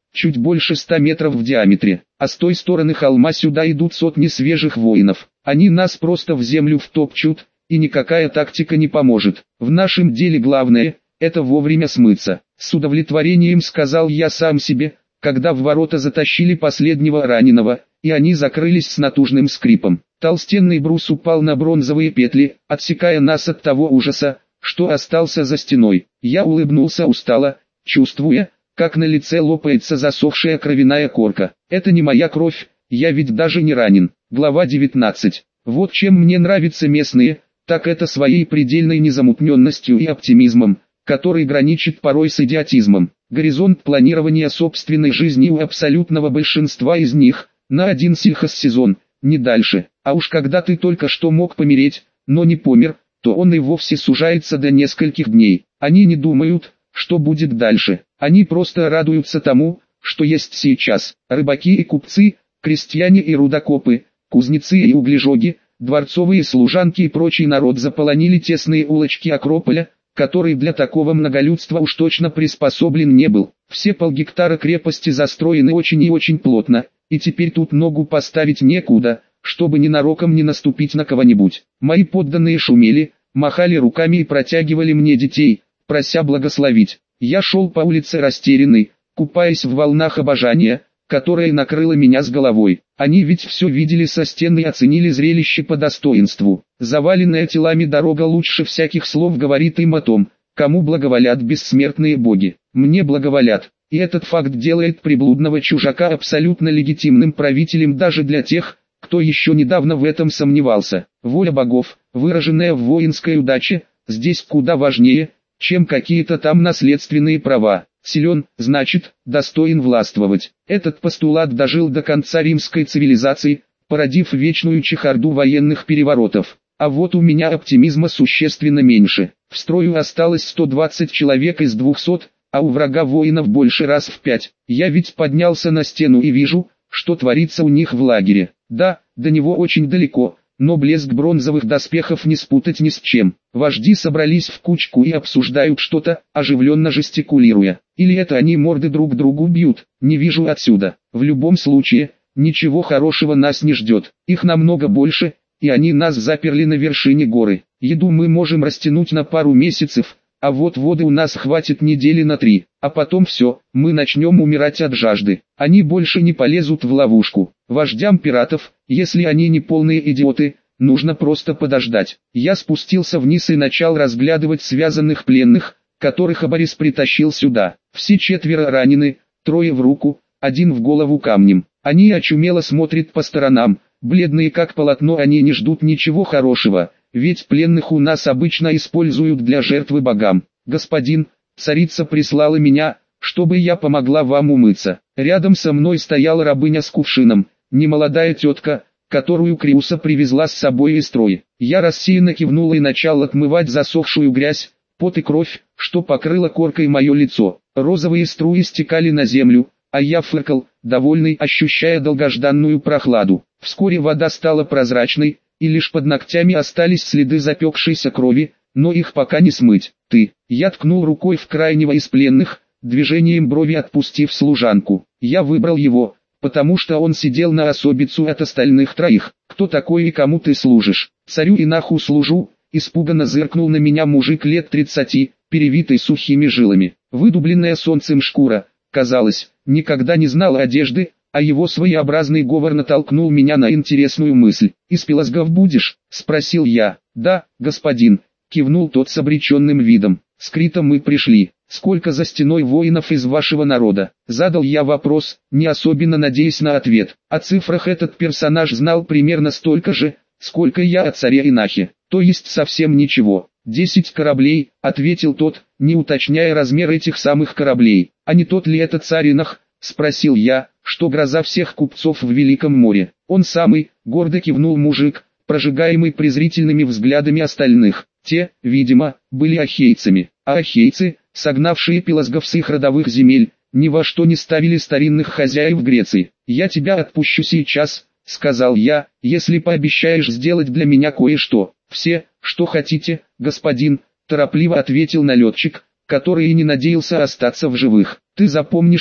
чуть больше 100 метров в диаметре, а с той стороны холма сюда идут сотни свежих воинов. Они нас просто в землю втопчут, и никакая тактика не поможет. В нашем деле главное – это вовремя смыться. С удовлетворением сказал я сам себе, когда в ворота затащили последнего раненого, и они закрылись с натужным скрипом. Толстенный брус упал на бронзовые петли, отсекая нас от того ужаса, что остался за стеной. Я улыбнулся устало, чувствуя, как на лице лопается засохшая кровяная корка. Это не моя кровь, я ведь даже не ранен. Глава 19. Вот чем мне нравятся местные, так это своей предельной незамутненностью и оптимизмом, который граничит порой с идиотизмом. Горизонт планирования собственной жизни у абсолютного большинства из них на один сельхозсезон, не дальше. А уж когда ты только что мог помереть, но не помер, то он и вовсе сужается до нескольких дней. Они не думают, что будет дальше. Они просто радуются тому, что есть сейчас. Рыбаки и купцы, крестьяне и рудокопы, кузнецы и углежоги, дворцовые служанки и прочий народ заполонили тесные улочки Акрополя, который для такого многолюдства уж точно приспособлен не был. Все полгектара крепости застроены очень и очень плотно, и теперь тут ногу поставить некуда, чтобы ненароком не наступить на кого-нибудь. Мои подданные шумели, махали руками и протягивали мне детей, прося благословить. Я шел по улице растерянный, купаясь в волнах обожания, которое накрыло меня с головой. Они ведь все видели со стены и оценили зрелище по достоинству. Заваленная телами дорога лучше всяких слов говорит им о том, кому благоволят бессмертные боги. Мне благоволят, и этот факт делает приблудного чужака абсолютно легитимным правителем даже для тех, кто еще недавно в этом сомневался. Воля богов, выраженная в воинской удаче, здесь куда важнее, чем какие-то там наследственные права. Силен, значит, достоин властвовать. Этот постулат дожил до конца римской цивилизации, породив вечную чехарду военных переворотов. А вот у меня оптимизма существенно меньше. В строю осталось 120 человек из 200, а у врага воинов больше раз в 5. Я ведь поднялся на стену и вижу, что творится у них в лагере. Да, до него очень далеко, но блеск бронзовых доспехов не спутать ни с чем. Вожди собрались в кучку и обсуждают что-то, оживленно жестикулируя. Или это они морды друг другу бьют, не вижу отсюда. В любом случае, ничего хорошего нас не ждет. Их намного больше, и они нас заперли на вершине горы. Еду мы можем растянуть на пару месяцев, а вот воды у нас хватит недели на 3, а потом все, мы начнем умирать от жажды. Они больше не полезут в ловушку. Вождям пиратов, если они не полные идиоты, нужно просто подождать. Я спустился вниз и начал разглядывать связанных пленных, которых Абарис притащил сюда. Все 4 ранены, 3 в руку, 1 в голову камнем. Они очумело смотрят по сторонам, бледные как полотно, они не ждут ничего хорошего. Ведь пленных у нас обычно используют для жертвы богам. Господин, царица прислала меня, чтобы я помогла вам умыться. Рядом со мной стояла рабыня с кувшином, немолодая тетка, которую Криуса привезла с собой из Трои. Я рассеянно кивнул и начал отмывать засохшую грязь, пот и кровь, что покрыло коркой мое лицо. Розовые струи стекали на землю, а я фыркал, довольный, ощущая долгожданную прохладу. Вскоре вода стала прозрачной, и лишь под ногтями остались следы запекшейся крови, но их пока не смыть. Я ткнул рукой в крайнего из пленных, движением брови отпустив служанку. Я выбрал его, потому что он сидел на особицу от остальных 3. Кто такой и кому ты служишь? Царю Инаху служу, испуганно зыркнул на меня мужик лет 30, перевитый сухими жилами. Выдубленная солнцем шкура, казалось, никогда не знала одежды, а его своеобразный говор натолкнул меня на интересную мысль. «Из Пелосгов будешь?» – спросил я. «Да, господин», – кивнул тот с обреченным видом. «С Крита мы пришли. Сколько за стеной воинов из вашего народа?» Задал я вопрос, не особенно надеясь на ответ. О цифрах этот персонаж знал примерно столько же, сколько я о царе Инахе. То есть совсем ничего. 10 кораблей, ответил тот, не уточняя размер этих самых кораблей. А не тот ли это царь Инах? Спросил я, что гроза всех купцов в Великом море. Он самый, гордо кивнул мужик, прожигаемый презрительными взглядами остальных. Те, видимо, были ахейцами, а ахейцы, согнавшие пелосгов с их родовых земель, ни во что не ставили старинных хозяев Греции. «Я тебя отпущу сейчас», — сказал я, — «если пообещаешь сделать для меня кое-что». «Все, что хотите, господин», — торопливо ответил налетчик, который и не надеялся остаться в живых. «Ты запомни, что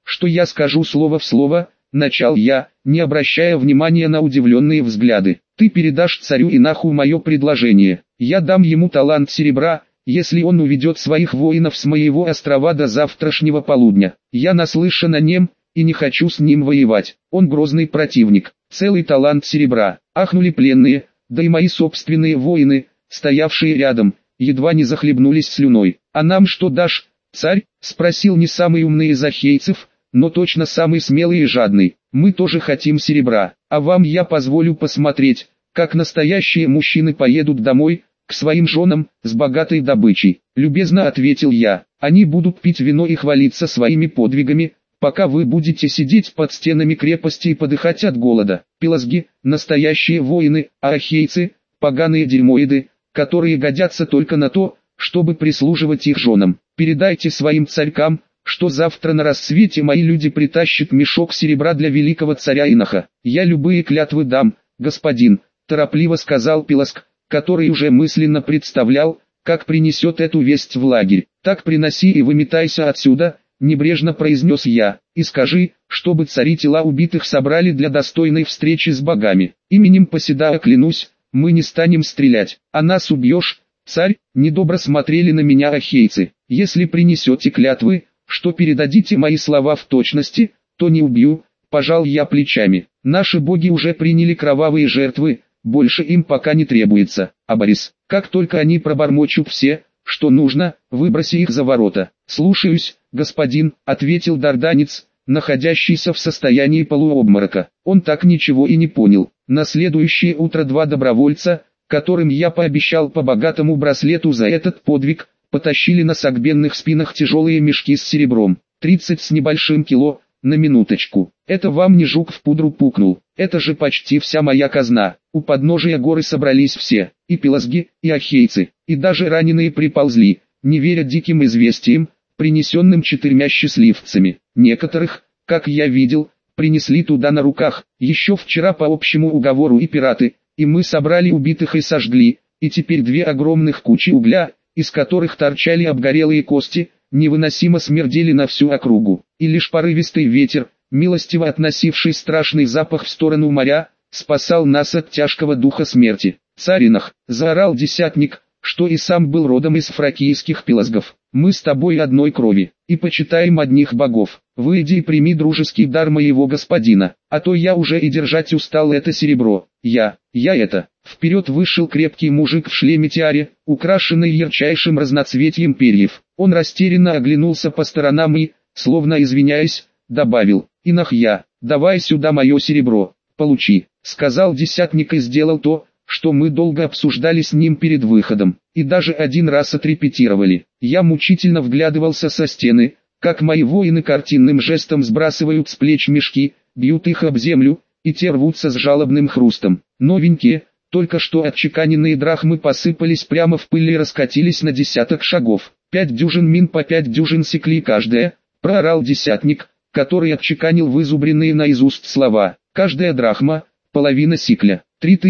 что я скажу слово в слово, начал я, не обращая внимания на удивленные взгляды. Ты передашь царю Инаху мое предложение. Я дам ему талант серебра, если он уведет своих воинов с моего острова до завтрашнего полудня. Я наслышан о нем, и не хочу с ним воевать. Он грозный противник. Целый талант серебра. Ахнули пленные, да и мои собственные воины, стоявшие рядом, едва не захлебнулись слюной. «А нам что дашь, царь?» — спросил не самый умный из ахейцев, но точно самый смелый и жадный. «Мы тоже хотим серебра, а вам я позволю посмотреть, как настоящие мужчины поедут домой, к своим женам, с богатой добычей», — любезно ответил я. «Они будут пить вино и хвалиться своими подвигами, пока вы будете сидеть под стенами крепости и подыхать от голода. Пелазги — настоящие воины, а ахейцы — поганые дерьмоиды, которые годятся только на то, чтобы прислуживать их женам. Передайте своим царькам, что завтра на рассвете мои люди притащат мешок серебра для великого царя Инаха. Я любые клятвы дам, господин», — торопливо сказал Пелазг, который уже мысленно представлял, как принесет эту весть в лагерь. «Так приноси и выметайся отсюда», — небрежно произнес я, — «и скажи, чтобы цари тела убитых собрали для достойной встречи с богами. Именем Поседая клянусь, мы не станем стрелять, а нас убьешь, царь». Недобро смотрели на меня ахейцы. «Если принесете клятвы, что передадите мои слова в точности, то не убью», — пожал я плечами. «Наши боги уже приняли кровавые жертвы, больше им пока не требуется. А Борис, как только они пробормочут все, что нужно, выброси их за ворота». «Слушаюсь, господин», — ответил дарданец, находящийся в состоянии полуобморока. Он так ничего и не понял. На следующее утро два добровольца, которым я пообещал по богатому браслету за этот подвиг, потащили на согбенных спинах тяжелые мешки с серебром. 30 с небольшим кило, на минуточку. Это вам не жук в пудру пукнул. Это же почти вся моя казна. У подножия горы собрались все, и пелазги, и ахейцы, и даже раненые приползли, не веря диким известиям, принесенным 4 счастливцами. Некоторых, как я видел, принесли туда на руках, еще вчера по общему уговору и пираты, и мы собрали убитых и сожгли, и теперь 2 огромных кучи угля, из которых торчали обгорелые кости, невыносимо смердели на всю округу, и лишь порывистый ветер, милостиво относивший страшный запах в сторону моря, спасал нас от тяжкого духа смерти. «Царь Инах!» — заорал десятник, что и сам был родом из фракийских пелазгов. «Мы с тобой одной крови, и почитаем одних богов. Выйди и прими дружеский дар моего господина, а то я уже и держать устал это серебро. Я это». Вперед вышел крепкий мужик в шлеме-тиаре, украшенный ярчайшим разноцветием перьев. Он растерянно оглянулся по сторонам и, словно извиняясь, добавил: «Инах я, давай сюда мое серебро, получи», — сказал десятник и сделал то, что мы долго обсуждали с ним перед выходом, и даже один раз отрепетировали. Я мучительно вглядывался со стены, как мои воины картинным жестом сбрасывают с плеч мешки, бьют их об землю, и те рвутся с жалобным хрустом. Новенькие, только что отчеканенные драхмы посыпались прямо в пыль и раскатились на десяток шагов. 5 дюжин мин по 5 дюжин секли каждая, проорал десятник, который отчеканил вызубренные наизусть слова. «Каждая драхма, половина сикля,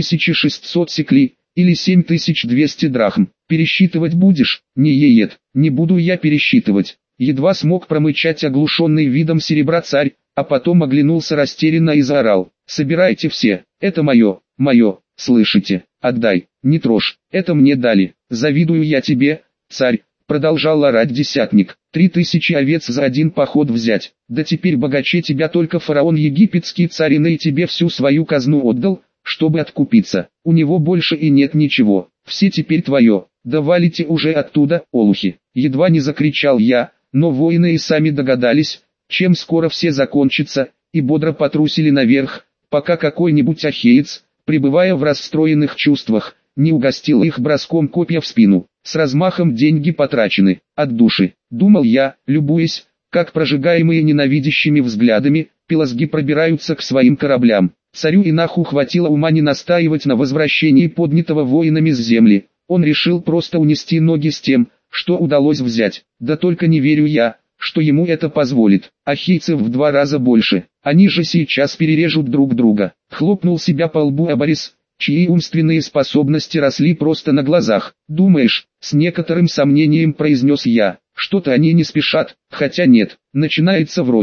3600 секли, или 7200 драхм. Пересчитывать будешь?» «Не еет, не буду я пересчитывать». Едва смог промычать оглушенный видом серебра царь, а потом оглянулся растерянно и заорал: «Собирайте все, это мое, слышите? Отдай, не трожь, это мне дали. Завидую я тебе, царь», продолжал орать десятник. 3000 овец за один поход взять. Да теперь богаче тебя только фараон египетский, царь Иный тебе всю свою казну отдал, чтобы откупиться. У него больше и нет ничего. Все теперь твое. Да валите уже оттуда, олухи. Едва не закричал я, но воины и сами догадались, чем скоро все закончится, и бодро потрусили наверх, пока какой-нибудь ахеец, пребывая в расстроенных чувствах, не угостил их броском копья в спину. С размахом деньги потрачены, от души, думал я, любуясь, как прожигаемые ненавидящими взглядами, пелазги пробираются к своим кораблям. Царю Инаху хватило ума не настаивать на возвращении поднятого воинами с земли. Он решил просто унести ноги с тем, что удалось взять. Да только не верю я, что ему это позволит. Ахейцев в 2 раза больше, они же сейчас перережут друг друга. Хлопнул себя по лбу Абарис, чьи умственные способности росли просто на глазах. «Думаешь?» — с некоторым сомнением произнес я. «Что-то они не спешат, хотя нет, начинается вроде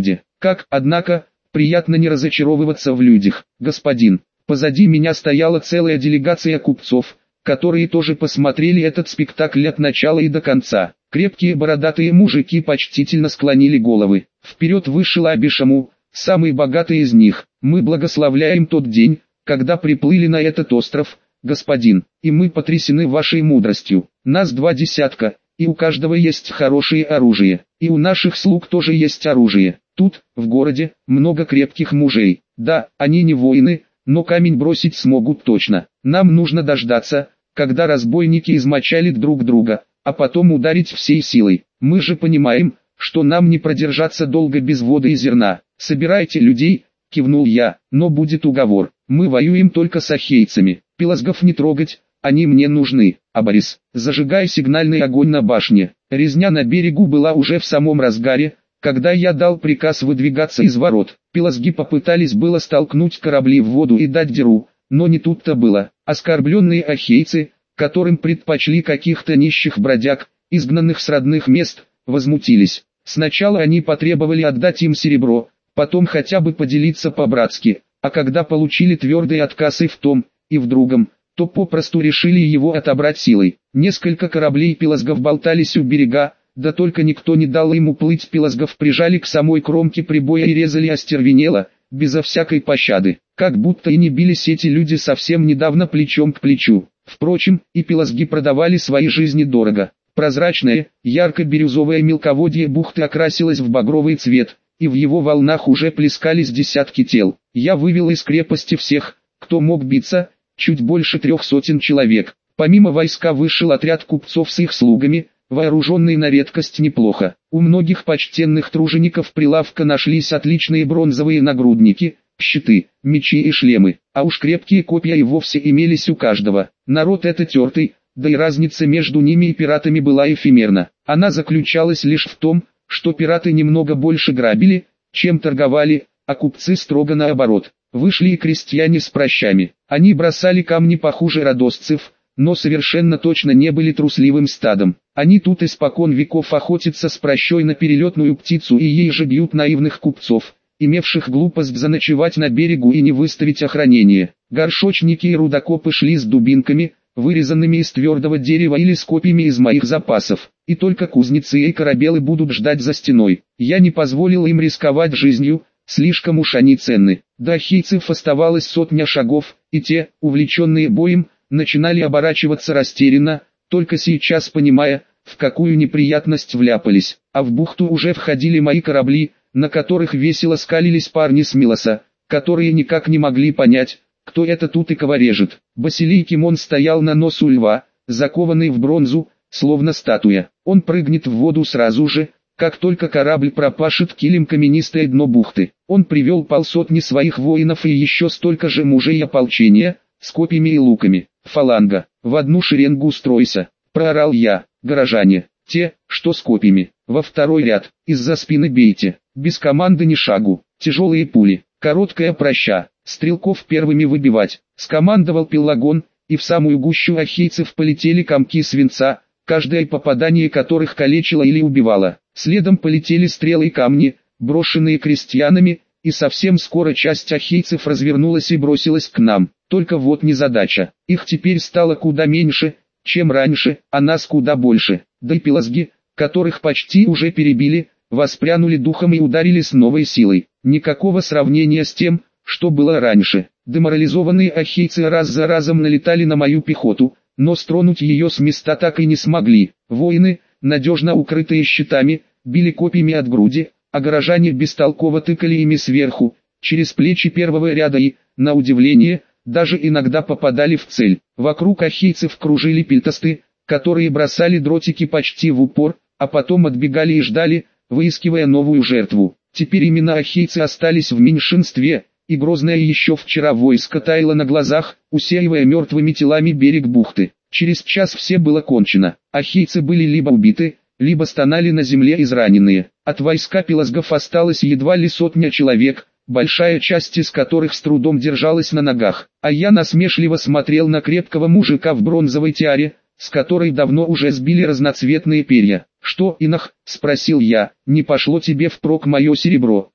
Как, однако, приятно не разочаровываться в людях. Господин, позади меня стояла целая делегация купцов, которые тоже посмотрели этот спектакль от начала и до конца. Крепкие бородатые мужики почтительно склонили головы. Вперед вышел Абишаму, самый богатый из них. Мы благословляем тот день, когда приплыли на этот остров, господин, и мы потрясены вашей мудростью. Нас 20, и у каждого есть хорошее оружие, и у наших слуг тоже есть оружие. Тут, в городе, много крепких мужей. Да, они не воины, но камень бросить смогут точно. Нам нужно дождаться, когда разбойники измочалят друг друга, а потом ударить всей силой. Мы же понимаем, что нам не продержаться долго без воды и зерна. Собирайте людей, кивнул я, но будет уговор. Мы воюем только с ахейцами. Пелазгов не трогать, они мне нужны. А Борис, зажигай сигнальный огонь на башне. Резня на берегу была уже в самом разгаре, когда я дал приказ выдвигаться из ворот. Пелазги попытались было столкнуть корабли в воду и дать дёру, но не тут-то было. Оскорбленные ахейцы, которым предпочли каких-то нищих бродяг, изгнанных с родных мест, возмутились. Сначала они потребовали отдать им серебро, потом хотя бы поделиться по-братски, а когда получили твердый отказ и в том, и в другом, то попросту решили его отобрать силой. Несколько кораблей пелазгов болтались у берега, да только никто не дал им уплыть. Пелазгов прижали к самой кромке прибоя и резали остервенело, безо всякой пощады, как будто и не бились эти люди совсем недавно плечом к плечу. Впрочем, и пелазги продавали свои жизни дорого. Прозрачное, ярко-бирюзовое мелководье бухты окрасилось в багровый цвет, и в его волнах уже плескались десятки тел. Я вывел из крепости всех, кто мог биться, чуть больше 300 человек. Помимо войска вышел отряд купцов с их слугами, вооруженный на редкость неплохо. У многих почтенных тружеников прилавка нашлись отличные бронзовые нагрудники, щиты, мечи и шлемы, а уж крепкие копья и вовсе имелись у каждого. Народ это тертый, да и разница между ними и пиратами была эфемерна. Она заключалась лишь в том, что пираты немного больше грабили, чем торговали, а купцы строго наоборот. Вышли и крестьяне с пращами. Они бросали камни похуже радостцев, но совершенно точно не были трусливым стадом. Они тут испокон веков охотятся с пращой на перелетную птицу и ей же бьют наивных купцов, имевших глупость заночевать на берегу и не выставить охранение. Горшочники и рудокопы шли с дубинками, вырезанными из твердого дерева или с копьями из моих запасов, и только кузнецы и корабелы будут ждать за стеной. Я не позволил им рисковать жизнью, слишком уж они ценны. До ахейцев оставалось 100 шагов, и те, увлеченные боем, начинали оборачиваться растерянно, только сейчас понимая, в какую неприятность вляпались. А в бухту уже входили мои корабли, на которых весело скалились парни с Милоса, которые никак не могли понять, кто это тут и кого режет. Басилий Кимон стоял на носу льва, закованный в бронзу, словно статуя. Он прыгнет в воду сразу же, как только корабль пропашет килем каменистое дно бухты. Он привел 150 своих воинов и еще столько же мужей ополчения, с копьями и луками. «Фаланга, в одну шеренгу стройся!» — проорал я. «Горожане, те, что с копьями, во второй ряд, из-за спины бейте, без команды ни шагу, тяжелые пули, короткая проща, стрелков первыми выбивать!» — скомандовал Пелагон, и в самую гущу ахейцев полетели комки свинца, каждое попадание которых калечило или убивало. Следом полетели стрелы и камни, брошенные крестьянами, и совсем скоро часть ахейцев развернулась и бросилась к нам. Только вот незадача, их теперь стало куда меньше, чем раньше, а нас куда больше. Да и пелазги, которых почти уже перебили, воспрянули духом и ударили с новой силой. Никакого сравнения с тем, что было раньше. Деморализованные ахейцы раз за разом налетали на мою пехоту, но стронуть ее с места так и не смогли. Воины, надежно укрытые щитами, били копьями от груди, а горожане бестолково тыкали ими сверху, через плечи первого ряда и, на удивление, даже иногда попадали в цель. Вокруг ахейцев кружили пельтасты, которые бросали дротики почти в упор, а потом отбегали и ждали, выискивая новую жертву. Теперь именно ахейцы остались в меньшинстве, и грозное еще вчера войско таяло на глазах, усеивая мертвыми телами берег бухты. Через час все было кончено. Ахейцы были либо убиты, либо стонали на земле израненные. От войска пелазгов осталось едва ли 100 человек, большая часть из которых с трудом держалась на ногах. А я насмешливо смотрел на крепкого мужика в бронзовой тиаре, с которой давно уже сбили разноцветные перья. «Что, инах?» — спросил я, — «не пошло тебе впрок мое серебро?»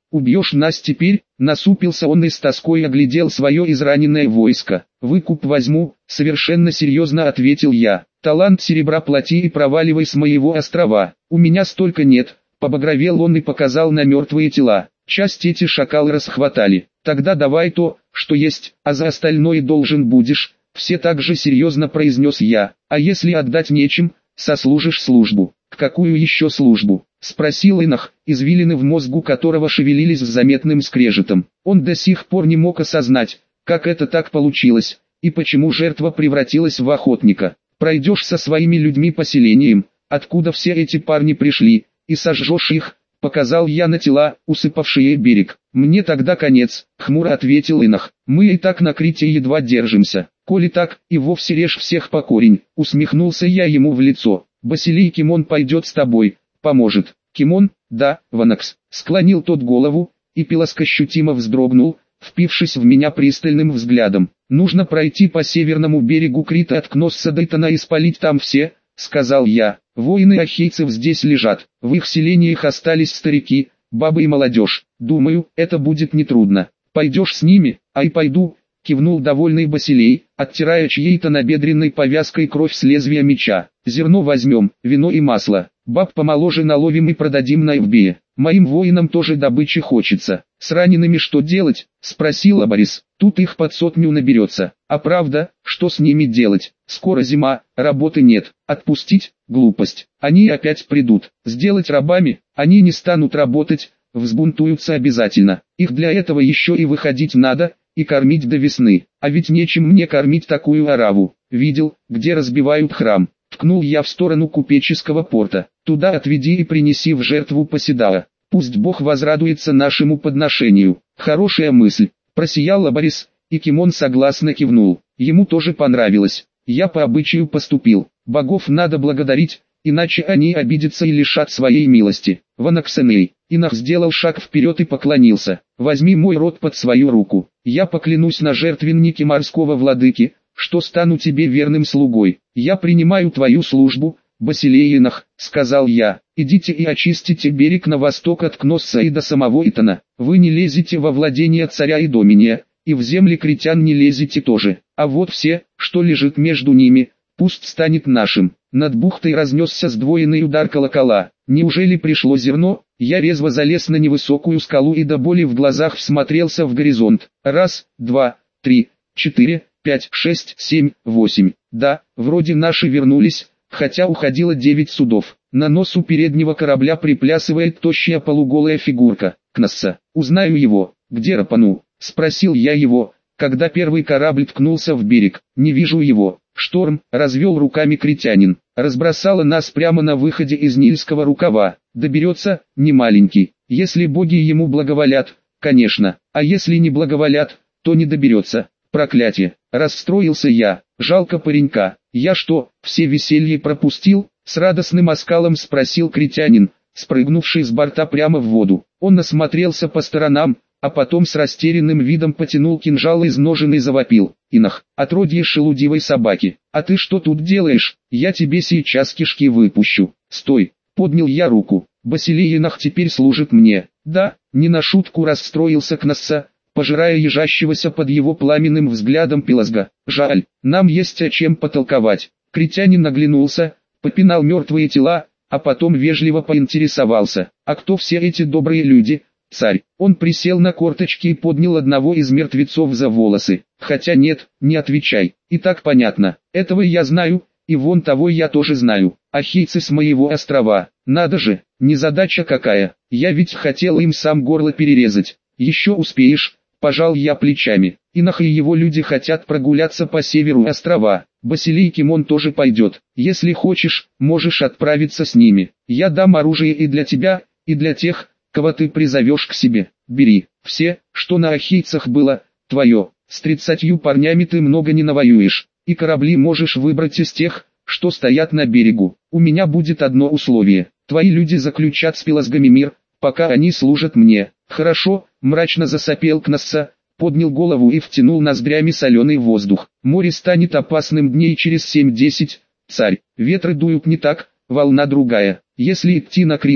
убьешь нас теперь?» Насупился он и с тоской оглядел свое израненное войско. «Выкуп возьму», — совершенно серьезно ответил я. «Талант серебра плати и проваливай с моего острова. У меня столько нет». Побагровел он и показал на мертвые тела. «Часть эти шакалы расхватали. Тогда давай то, что есть, а за остальное должен будешь», — все так же серьезно произнес я. «А если отдать нечем, сослужишь службу». «Какую еще службу?» — спросил Инах, извилины в мозгу которого шевелились с заметным скрежетом. Он до сих пор не мог осознать, как это так получилось, и почему жертва превратилась в охотника. «Пройдешь со своими людьми поселением, откуда все эти парни пришли, и сожжешь их», — показал я на тела, усыпавшие берег. «Мне тогда конец», — хмуро ответил Инах. «Мы и так на Крите едва держимся. Коли так, и вовсе режь всех по корень», — усмехнулся я ему в лицо. «Басилий Кимон пойдет с тобой, поможет». «Кимон, да, Ванакс», — склонил тот голову, и Пилоск ощутимо вздрогнул, впившись в меня пристальным взглядом. «Нужно пройти по северному берегу Крита от Кносса до Итана и спалить там все», — сказал я. «Воины ахейцев здесь лежат, в их селениях остались старики, бабы и молодежь. Думаю, это будет нетрудно. Пойдешь с ними?» «Ай, пойду», — кивнул довольный Басилей, оттирая чьей-то набедренной повязкой кровь с лезвия меча. «Зерно возьмем, вино и масло. Баб помоложе наловим и продадим на Эвбее. Моим воинам тоже добычи хочется». «С ранеными что делать?» — спросил Борис. «Тут их под 100 наберется. А правда, что с ними делать? Скоро зима, работы нет. Отпустить? Глупость. Они опять придут. Сделать рабами? Они не станут работать, взбунтуются обязательно. Их для этого еще и выходить надо, и кормить до весны. А ведь нечем мне кормить такую ораву. Видел, где разбивают храм». Ткнул я в сторону купеческого порта. «Туда отведи и принеси в жертву Поседаа. Пусть Бог возрадуется нашему подношению». «Хорошая мысль», — просиял Борис, и Кимон согласно кивнул. Ему тоже понравилось. Я по обычаю поступил. Богов надо благодарить, иначе они обидятся и лишат своей милости. «Ванаксеней». Инах сделал шаг вперед и поклонился. «Возьми мой род под свою руку. Я поклянусь на жертвеннике морского владыки, что стану тебе верным слугой. Я принимаю твою службу, Басилей Инах», — сказал я. «Идите и очистите берег на восток от Кносса и до самого Итана. Вы не лезете во владение царя Идомения, и в земли критян не лезете тоже. А вот все, что лежит между ними, пусть станет нашим». Над бухтой разнесся сдвоенный удар колокола. Неужели пришло зерно? Я резво залез на невысокую скалу и до боли в глазах всмотрелся в горизонт. 1, 2, 3, 4, 5, 6, 7, 8. Да, вроде наши вернулись, хотя уходило 9 судов. На носу переднего корабля приплясывает тощая полуголая фигурка. Кносса. Узнаю его. «Где Рапану?» — спросил я его, когда первый корабль ткнулся в берег. «Не вижу его». «Шторм», — развел руками критянин. «Разбросало нас прямо на выходе из Нильского рукава. Доберется, не маленький. Если боги ему благоволят, конечно. А если не благоволят, то не доберется. Проклятие!» Расстроился я. «Жалко паренька». «Я что, все веселье пропустил?» С радостным оскалом спросил критянин, спрыгнувший с борта прямо в воду. Он осмотрелся по сторонам, а потом с растерянным видом потянул кинжал из ножен и завопил. «Инах, отродье шелудивой собаки, а ты что тут делаешь? Я тебе сейчас кишки выпущу». «Стой!» — поднял я руку. «Басилей Инах теперь служит мне». «Да», — не на шутку расстроился Кносса, пожирая ежащегося под его пламенным взглядом Пилосга. «Жаль, нам есть о чем потолковать». Критянин оглянулся, попинал мертвые тела, а потом вежливо поинтересовался: «А кто все эти добрые люди?» «Царь». Он присел на корточки и поднял одного из мертвецов за волосы. «Хотя нет, не отвечай. И так понятно. Этого я знаю, и вон того я тоже знаю. Ахейцы с моего острова. Надо же, незадача какая. Я ведь хотел им сам горло перерезать. Еще успеешь». Пожал я плечами. Инах и его люди хотят прогуляться по северу острова. Басилей Кимон тоже пойдет. Если хочешь, можешь отправиться с ними. Я дам оружие и для тебя, и для тех, кого ты призовешь к себе. Бери. Все, что на ахейцах было, твое. С 30 парнями ты много не навоюешь. И корабли можешь выбрать из тех, что стоят на берегу. У меня будет одно условие. Твои люди заключат с Пилосгами мир, пока они служат мне. «Хорошо», — мрачно засопел Кносса, поднял голову и втянул ноздрями соленый воздух. «Море станет опасным дней через 7-10, царь. Ветры дуют не так, волна другая. Если идти на Крит,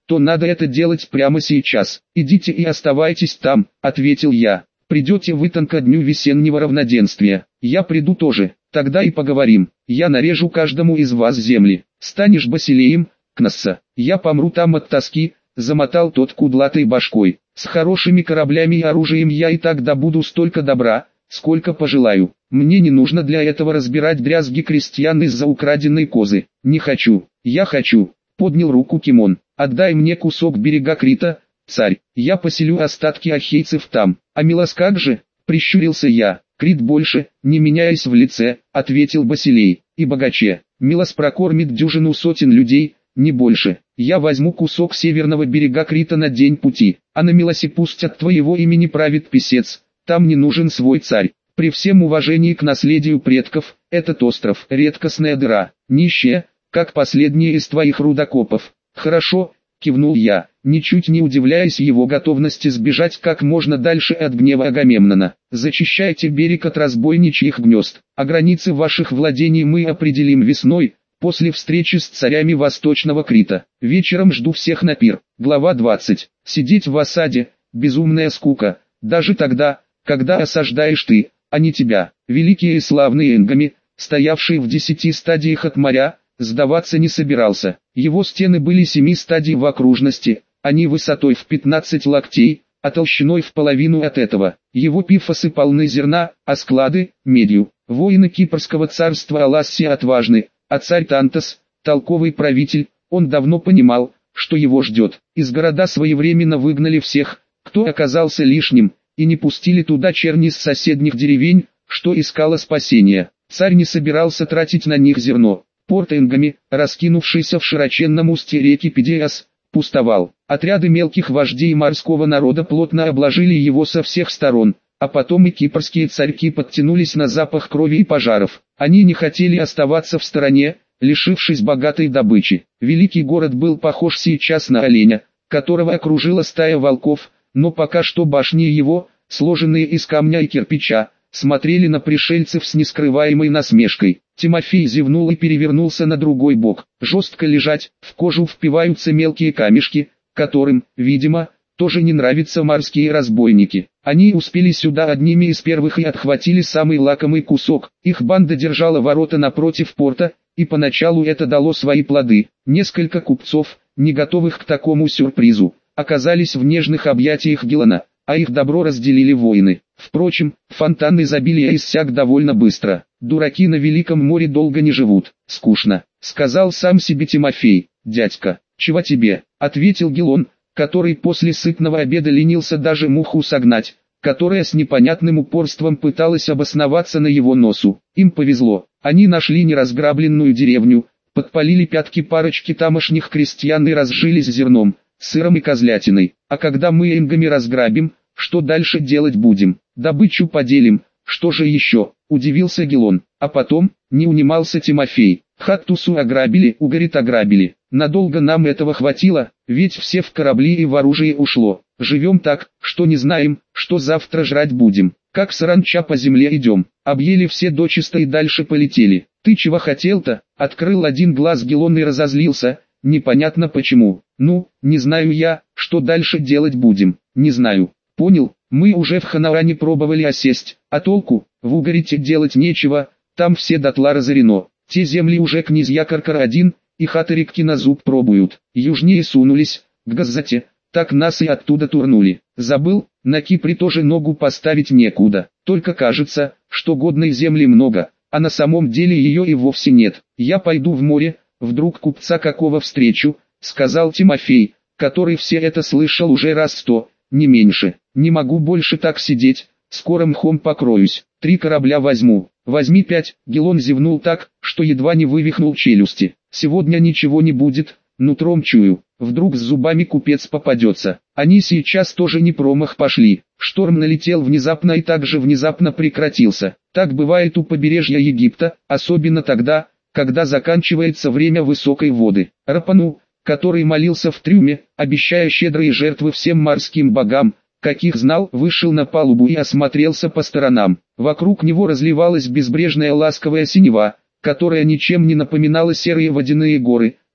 то надо это делать прямо сейчас. Идите и оставайтесь там, ответил я. Придете вы ко дню весеннего равноденствия, я приду тоже, тогда и поговорим. Я нарежу каждому из вас земли. Станешь Басилеем, Кнасса, я помру там от тоски, замотал тот кудлатой башкой. С хорошими кораблями и оружием я и так добуду столько добра, сколько пожелаю. Мне не нужно для этого разбирать дрязги крестьян из-за украденной козы. Не хочу, я хочу. Поднял руку Кимон. Отдай мне кусок берега Крита, царь. Я поселю остатки ахейцев там. А Милос как же? Прищурился я. Крит больше, не меняясь в лице, ответил Басилей. И богаче. Милос прокормит дюжину сотен людей, не больше. Я возьму кусок северного берега Крита на день пути. А на Милосе пусть от твоего имени правит писец. Там не нужен свой царь. При всем уважении к наследию предков, этот остров – редкостная дыра, нищая, как последняя из твоих рудокопов. Хорошо, кивнул я, ничуть не удивляясь его готовности сбежать как можно дальше от гнева Агамемнона. Зачищайте берег от разбойничьих гнезд, а границы ваших владений мы определим весной, после встречи с царями Восточного Крита. Вечером жду всех на пир. Глава 20. Сидеть в осаде – безумная скука, даже тогда, когда осаждаешь ты, а не тебя. Великие и славные Энгами, стоявшие в 10 стадиях от моря, сдаваться не собирался. Его стены были 7 стадий в окружности, они высотой в 15 локтей, а толщиной в половину от этого. Его пифосы полны зерна, а склады – медью. Воины Кипрского царства Алассия отважны, а царь Тантас – толковый правитель, он давно понимал, что его ждет. Из города своевременно выгнали всех, кто оказался лишним, и не пустили туда черни с соседних деревень, что искало спасения. Царь не собирался тратить на них зерно. Порт Энгами, раскинувшийся в широченном устье реки Педиас, пустовал. Отряды мелких вождей морского народа плотно обложили его со всех сторон, а потом и кипрские царьки подтянулись на запах крови и пожаров. Они не хотели оставаться в стороне, лишившись богатой добычи. Великий город был похож сейчас на оленя, которого окружила стая волков, но пока что башни его, сложенные из камня и кирпича, смотрели на пришельцев с нескрываемой насмешкой. Тимофей зевнул и перевернулся на другой бок. Жестко лежать, в кожу впиваются мелкие камешки, которым, видимо, тоже не нравятся морские разбойники. Они успели сюда одними из первых и отхватили самый лакомый кусок. Их банда держала ворота напротив порта, и поначалу это дало свои плоды. Несколько купцов, не готовых к такому сюрпризу, оказались в нежных объятиях Гелана, а их добро разделили воины. Впрочем, фонтан изобилия иссяк довольно быстро. Дураки на Великом море долго не живут. Скучно, сказал сам себе Тимофей. Дядька, чего тебе? Ответил Гелон, который после сытного обеда ленился даже муху согнать, которая с непонятным упорством пыталась обосноваться на его носу. Им повезло, они нашли неразграбленную деревню, подпалили пятки парочки тамошних крестьян и разжились зерном, сыром и козлятиной. А когда мы Энгами разграбим, что дальше делать будем? Добычу поделим, что же еще? Удивился Гелон. А потом, не унимался Тимофей. Хаттусу ограбили, Угарит ограбили. Надолго нам этого хватило, ведь все в корабли и в оружие ушло. Живем так, что не знаем, что завтра жрать будем. Как саранча по земле идем. Объели все дочисто и дальше полетели. Ты чего хотел-то? Открыл один глаз Гелон и разозлился. Непонятно почему. Ну, не знаю я, что дальше делать будем. Не знаю. Понял, мы уже в Ханаане пробовали осесть, а толку? В Угарите делать нечего, там все дотла разорено. Те земли уже князья Каркара-1 и Хатарикки на зуб пробуют. Южнее сунулись, к Газзате, так нас и оттуда турнули. Забыл, на Кипре тоже ногу поставить некуда. Только кажется, что годной земли много, а на самом деле ее и вовсе нет. Я пойду в море, вдруг купца какого встречу, сказал Тимофей, который все это слышал уже раз 100, не меньше. Не могу больше так сидеть, скоро мхом покроюсь. 3 корабля возьму. Возьми 5, Гелон зевнул так, что едва не вывихнул челюсти. Сегодня ничего не будет, нутром чую. Вдруг с зубами купец попадется. Они сейчас тоже не промах пошли. Шторм налетел внезапно и также внезапно прекратился. Так бывает у побережья Египта, особенно тогда, когда заканчивается время высокой воды. Рапану, который молился в трюме, обещая щедрые жертвы всем морским богам, каких знал, вышел на палубу и осмотрелся по сторонам. Вокруг него разливалась безбрежная ласковая синева, которая ничем не напоминала серые водяные горы,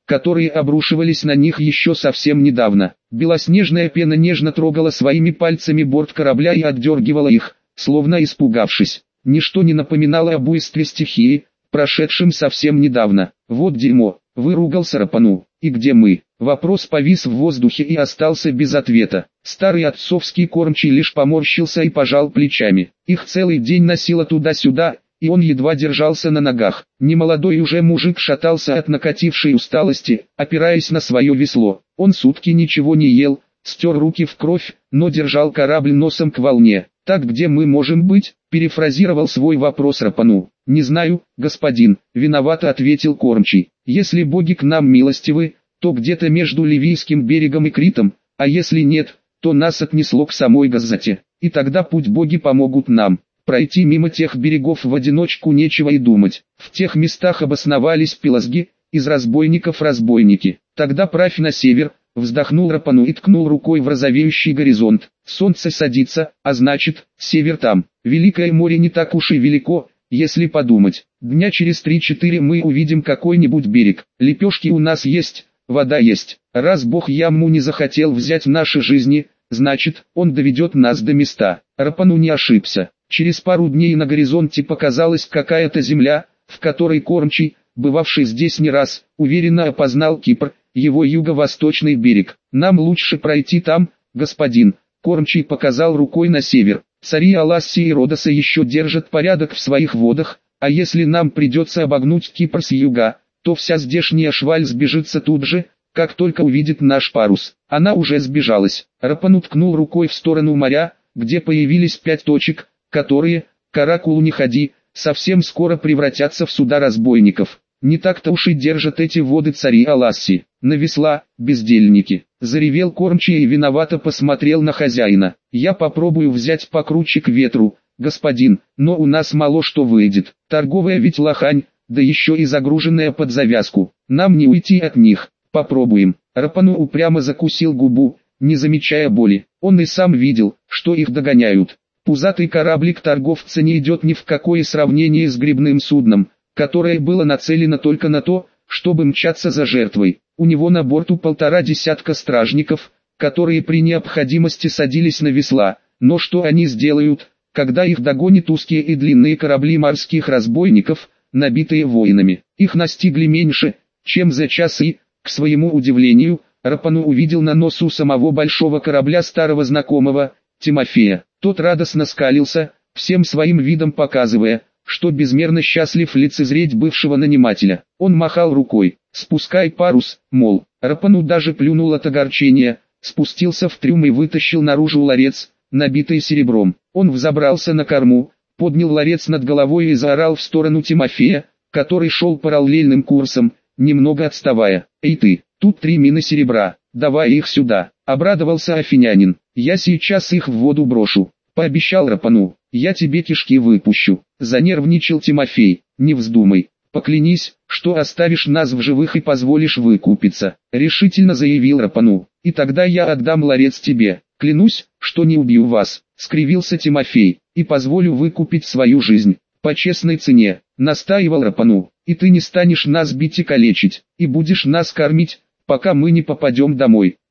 которые обрушивались на них еще совсем недавно. Белоснежная пена нежно трогала своими пальцами борт корабля и отдергивала их, словно испугавшись. Ничто не напоминало об буйстве стихии, прошедшем совсем недавно. «Вот дерьмо!» — выругался Рапану. «И где мы?» Вопрос повис в воздухе и остался без ответа. Старый отцовский кормчий лишь поморщился и пожал плечами. Их целый день носило туда-сюда, и он едва держался на ногах. Немолодой уже мужик шатался от накатившей усталости, опираясь на свое весло. Он сутки ничего не ел, стер руки в кровь, но держал корабль носом к волне. «Так где мы можем быть?» — перефразировал свой вопрос Рапану. «Не знаю, господин», — виновато ответил кормчий. «Если боги к нам милостивы, то где-то между Ливийским берегом и Критом, а если нет, то нас отнесло к самой Газзате, и тогда путь боги помогут нам. Пройти мимо тех берегов в одиночку нечего и думать. В тех местах обосновались пелазги, из разбойников разбойники. Тогда правь на север», — вздохнул Рапану и ткнул рукой в розовеющий горизонт. «Солнце садится, а значит, север там. Великое море не так уж и велико, если подумать. Дня через 3-4 мы увидим какой-нибудь берег. Лепешки у нас есть, вода есть. Раз Бог яму не захотел взять наши жизни, значит, он доведет нас до места». Рапану не ошибся. Через пару дней на горизонте показалась какая-то земля, в которой кормчий, бывавший здесь не раз, уверенно опознал Кипр, его юго-восточный берег. «Нам лучше пройти там, господин», — кормчий показал рукой на север. «Цари Алассии и Родоса еще держат порядок в своих водах, а если нам придется обогнуть Кипр с юга, то вся здешняя шваль сбежится тут же, как только увидит наш парус». Она уже сбежалась. Рапану ткнул рукой в сторону моря, где появились 5 точек, которые, каракулу не ходи, совсем скоро превратятся в суда разбойников. «Не так-то уж и держат эти воды цари Аласси. На весла, бездельники», — заревел кормчий и виновато посмотрел на хозяина. «Я попробую взять покруче к ветру, господин, но у нас мало что выйдет. Торговая ведь лохань, да еще и загруженная под завязку. Нам не уйти от них. Попробуем». Рапану упрямо закусил губу, не замечая боли. Он и сам видел, что их догоняют. Пузатый кораблик торговца не идет ни в какое сравнение с гребным судном, которое было нацелено только на то, чтобы мчаться за жертвой. У него на борту 1,5 десятка стражников, которые при необходимости садились на весла, но что они сделают, когда их догонят узкие и длинные корабли морских разбойников, набитые воинами? Их настигли меньше, чем за час и, к своему удивлению, Рапану увидел на носу самого большого корабля старого знакомого, Тимофея. Тот радостно скалился, всем своим видом показывая, что безмерно счастлив лицезреть бывшего нанимателя. Он махал рукой: «Спускай парус», мол. Рапану даже плюнул от огорчения, спустился в трюм и вытащил наружу ларец, набитый серебром. Он взобрался на корму, поднял ларец над головой и заорал в сторону Тимофея, который шел параллельным курсом, немного отставая: «Эй ты, тут 3 мины серебра, давай их сюда». Обрадовался афинянин. «Я сейчас их в воду брошу», — пообещал Рапану. «Я тебе кишки выпущу», — занервничал Тимофей. «Не вздумай, поклянись, что оставишь нас в живых и позволишь выкупиться», — решительно заявил Рапану. «И тогда я отдам ларец тебе. Клянусь, что не убью вас», — скривился Тимофей, — «и позволю выкупить свою жизнь по честной цене», — настаивал Рапану. «И ты не станешь нас бить и калечить, и будешь нас кормить, пока мы не попадем домой».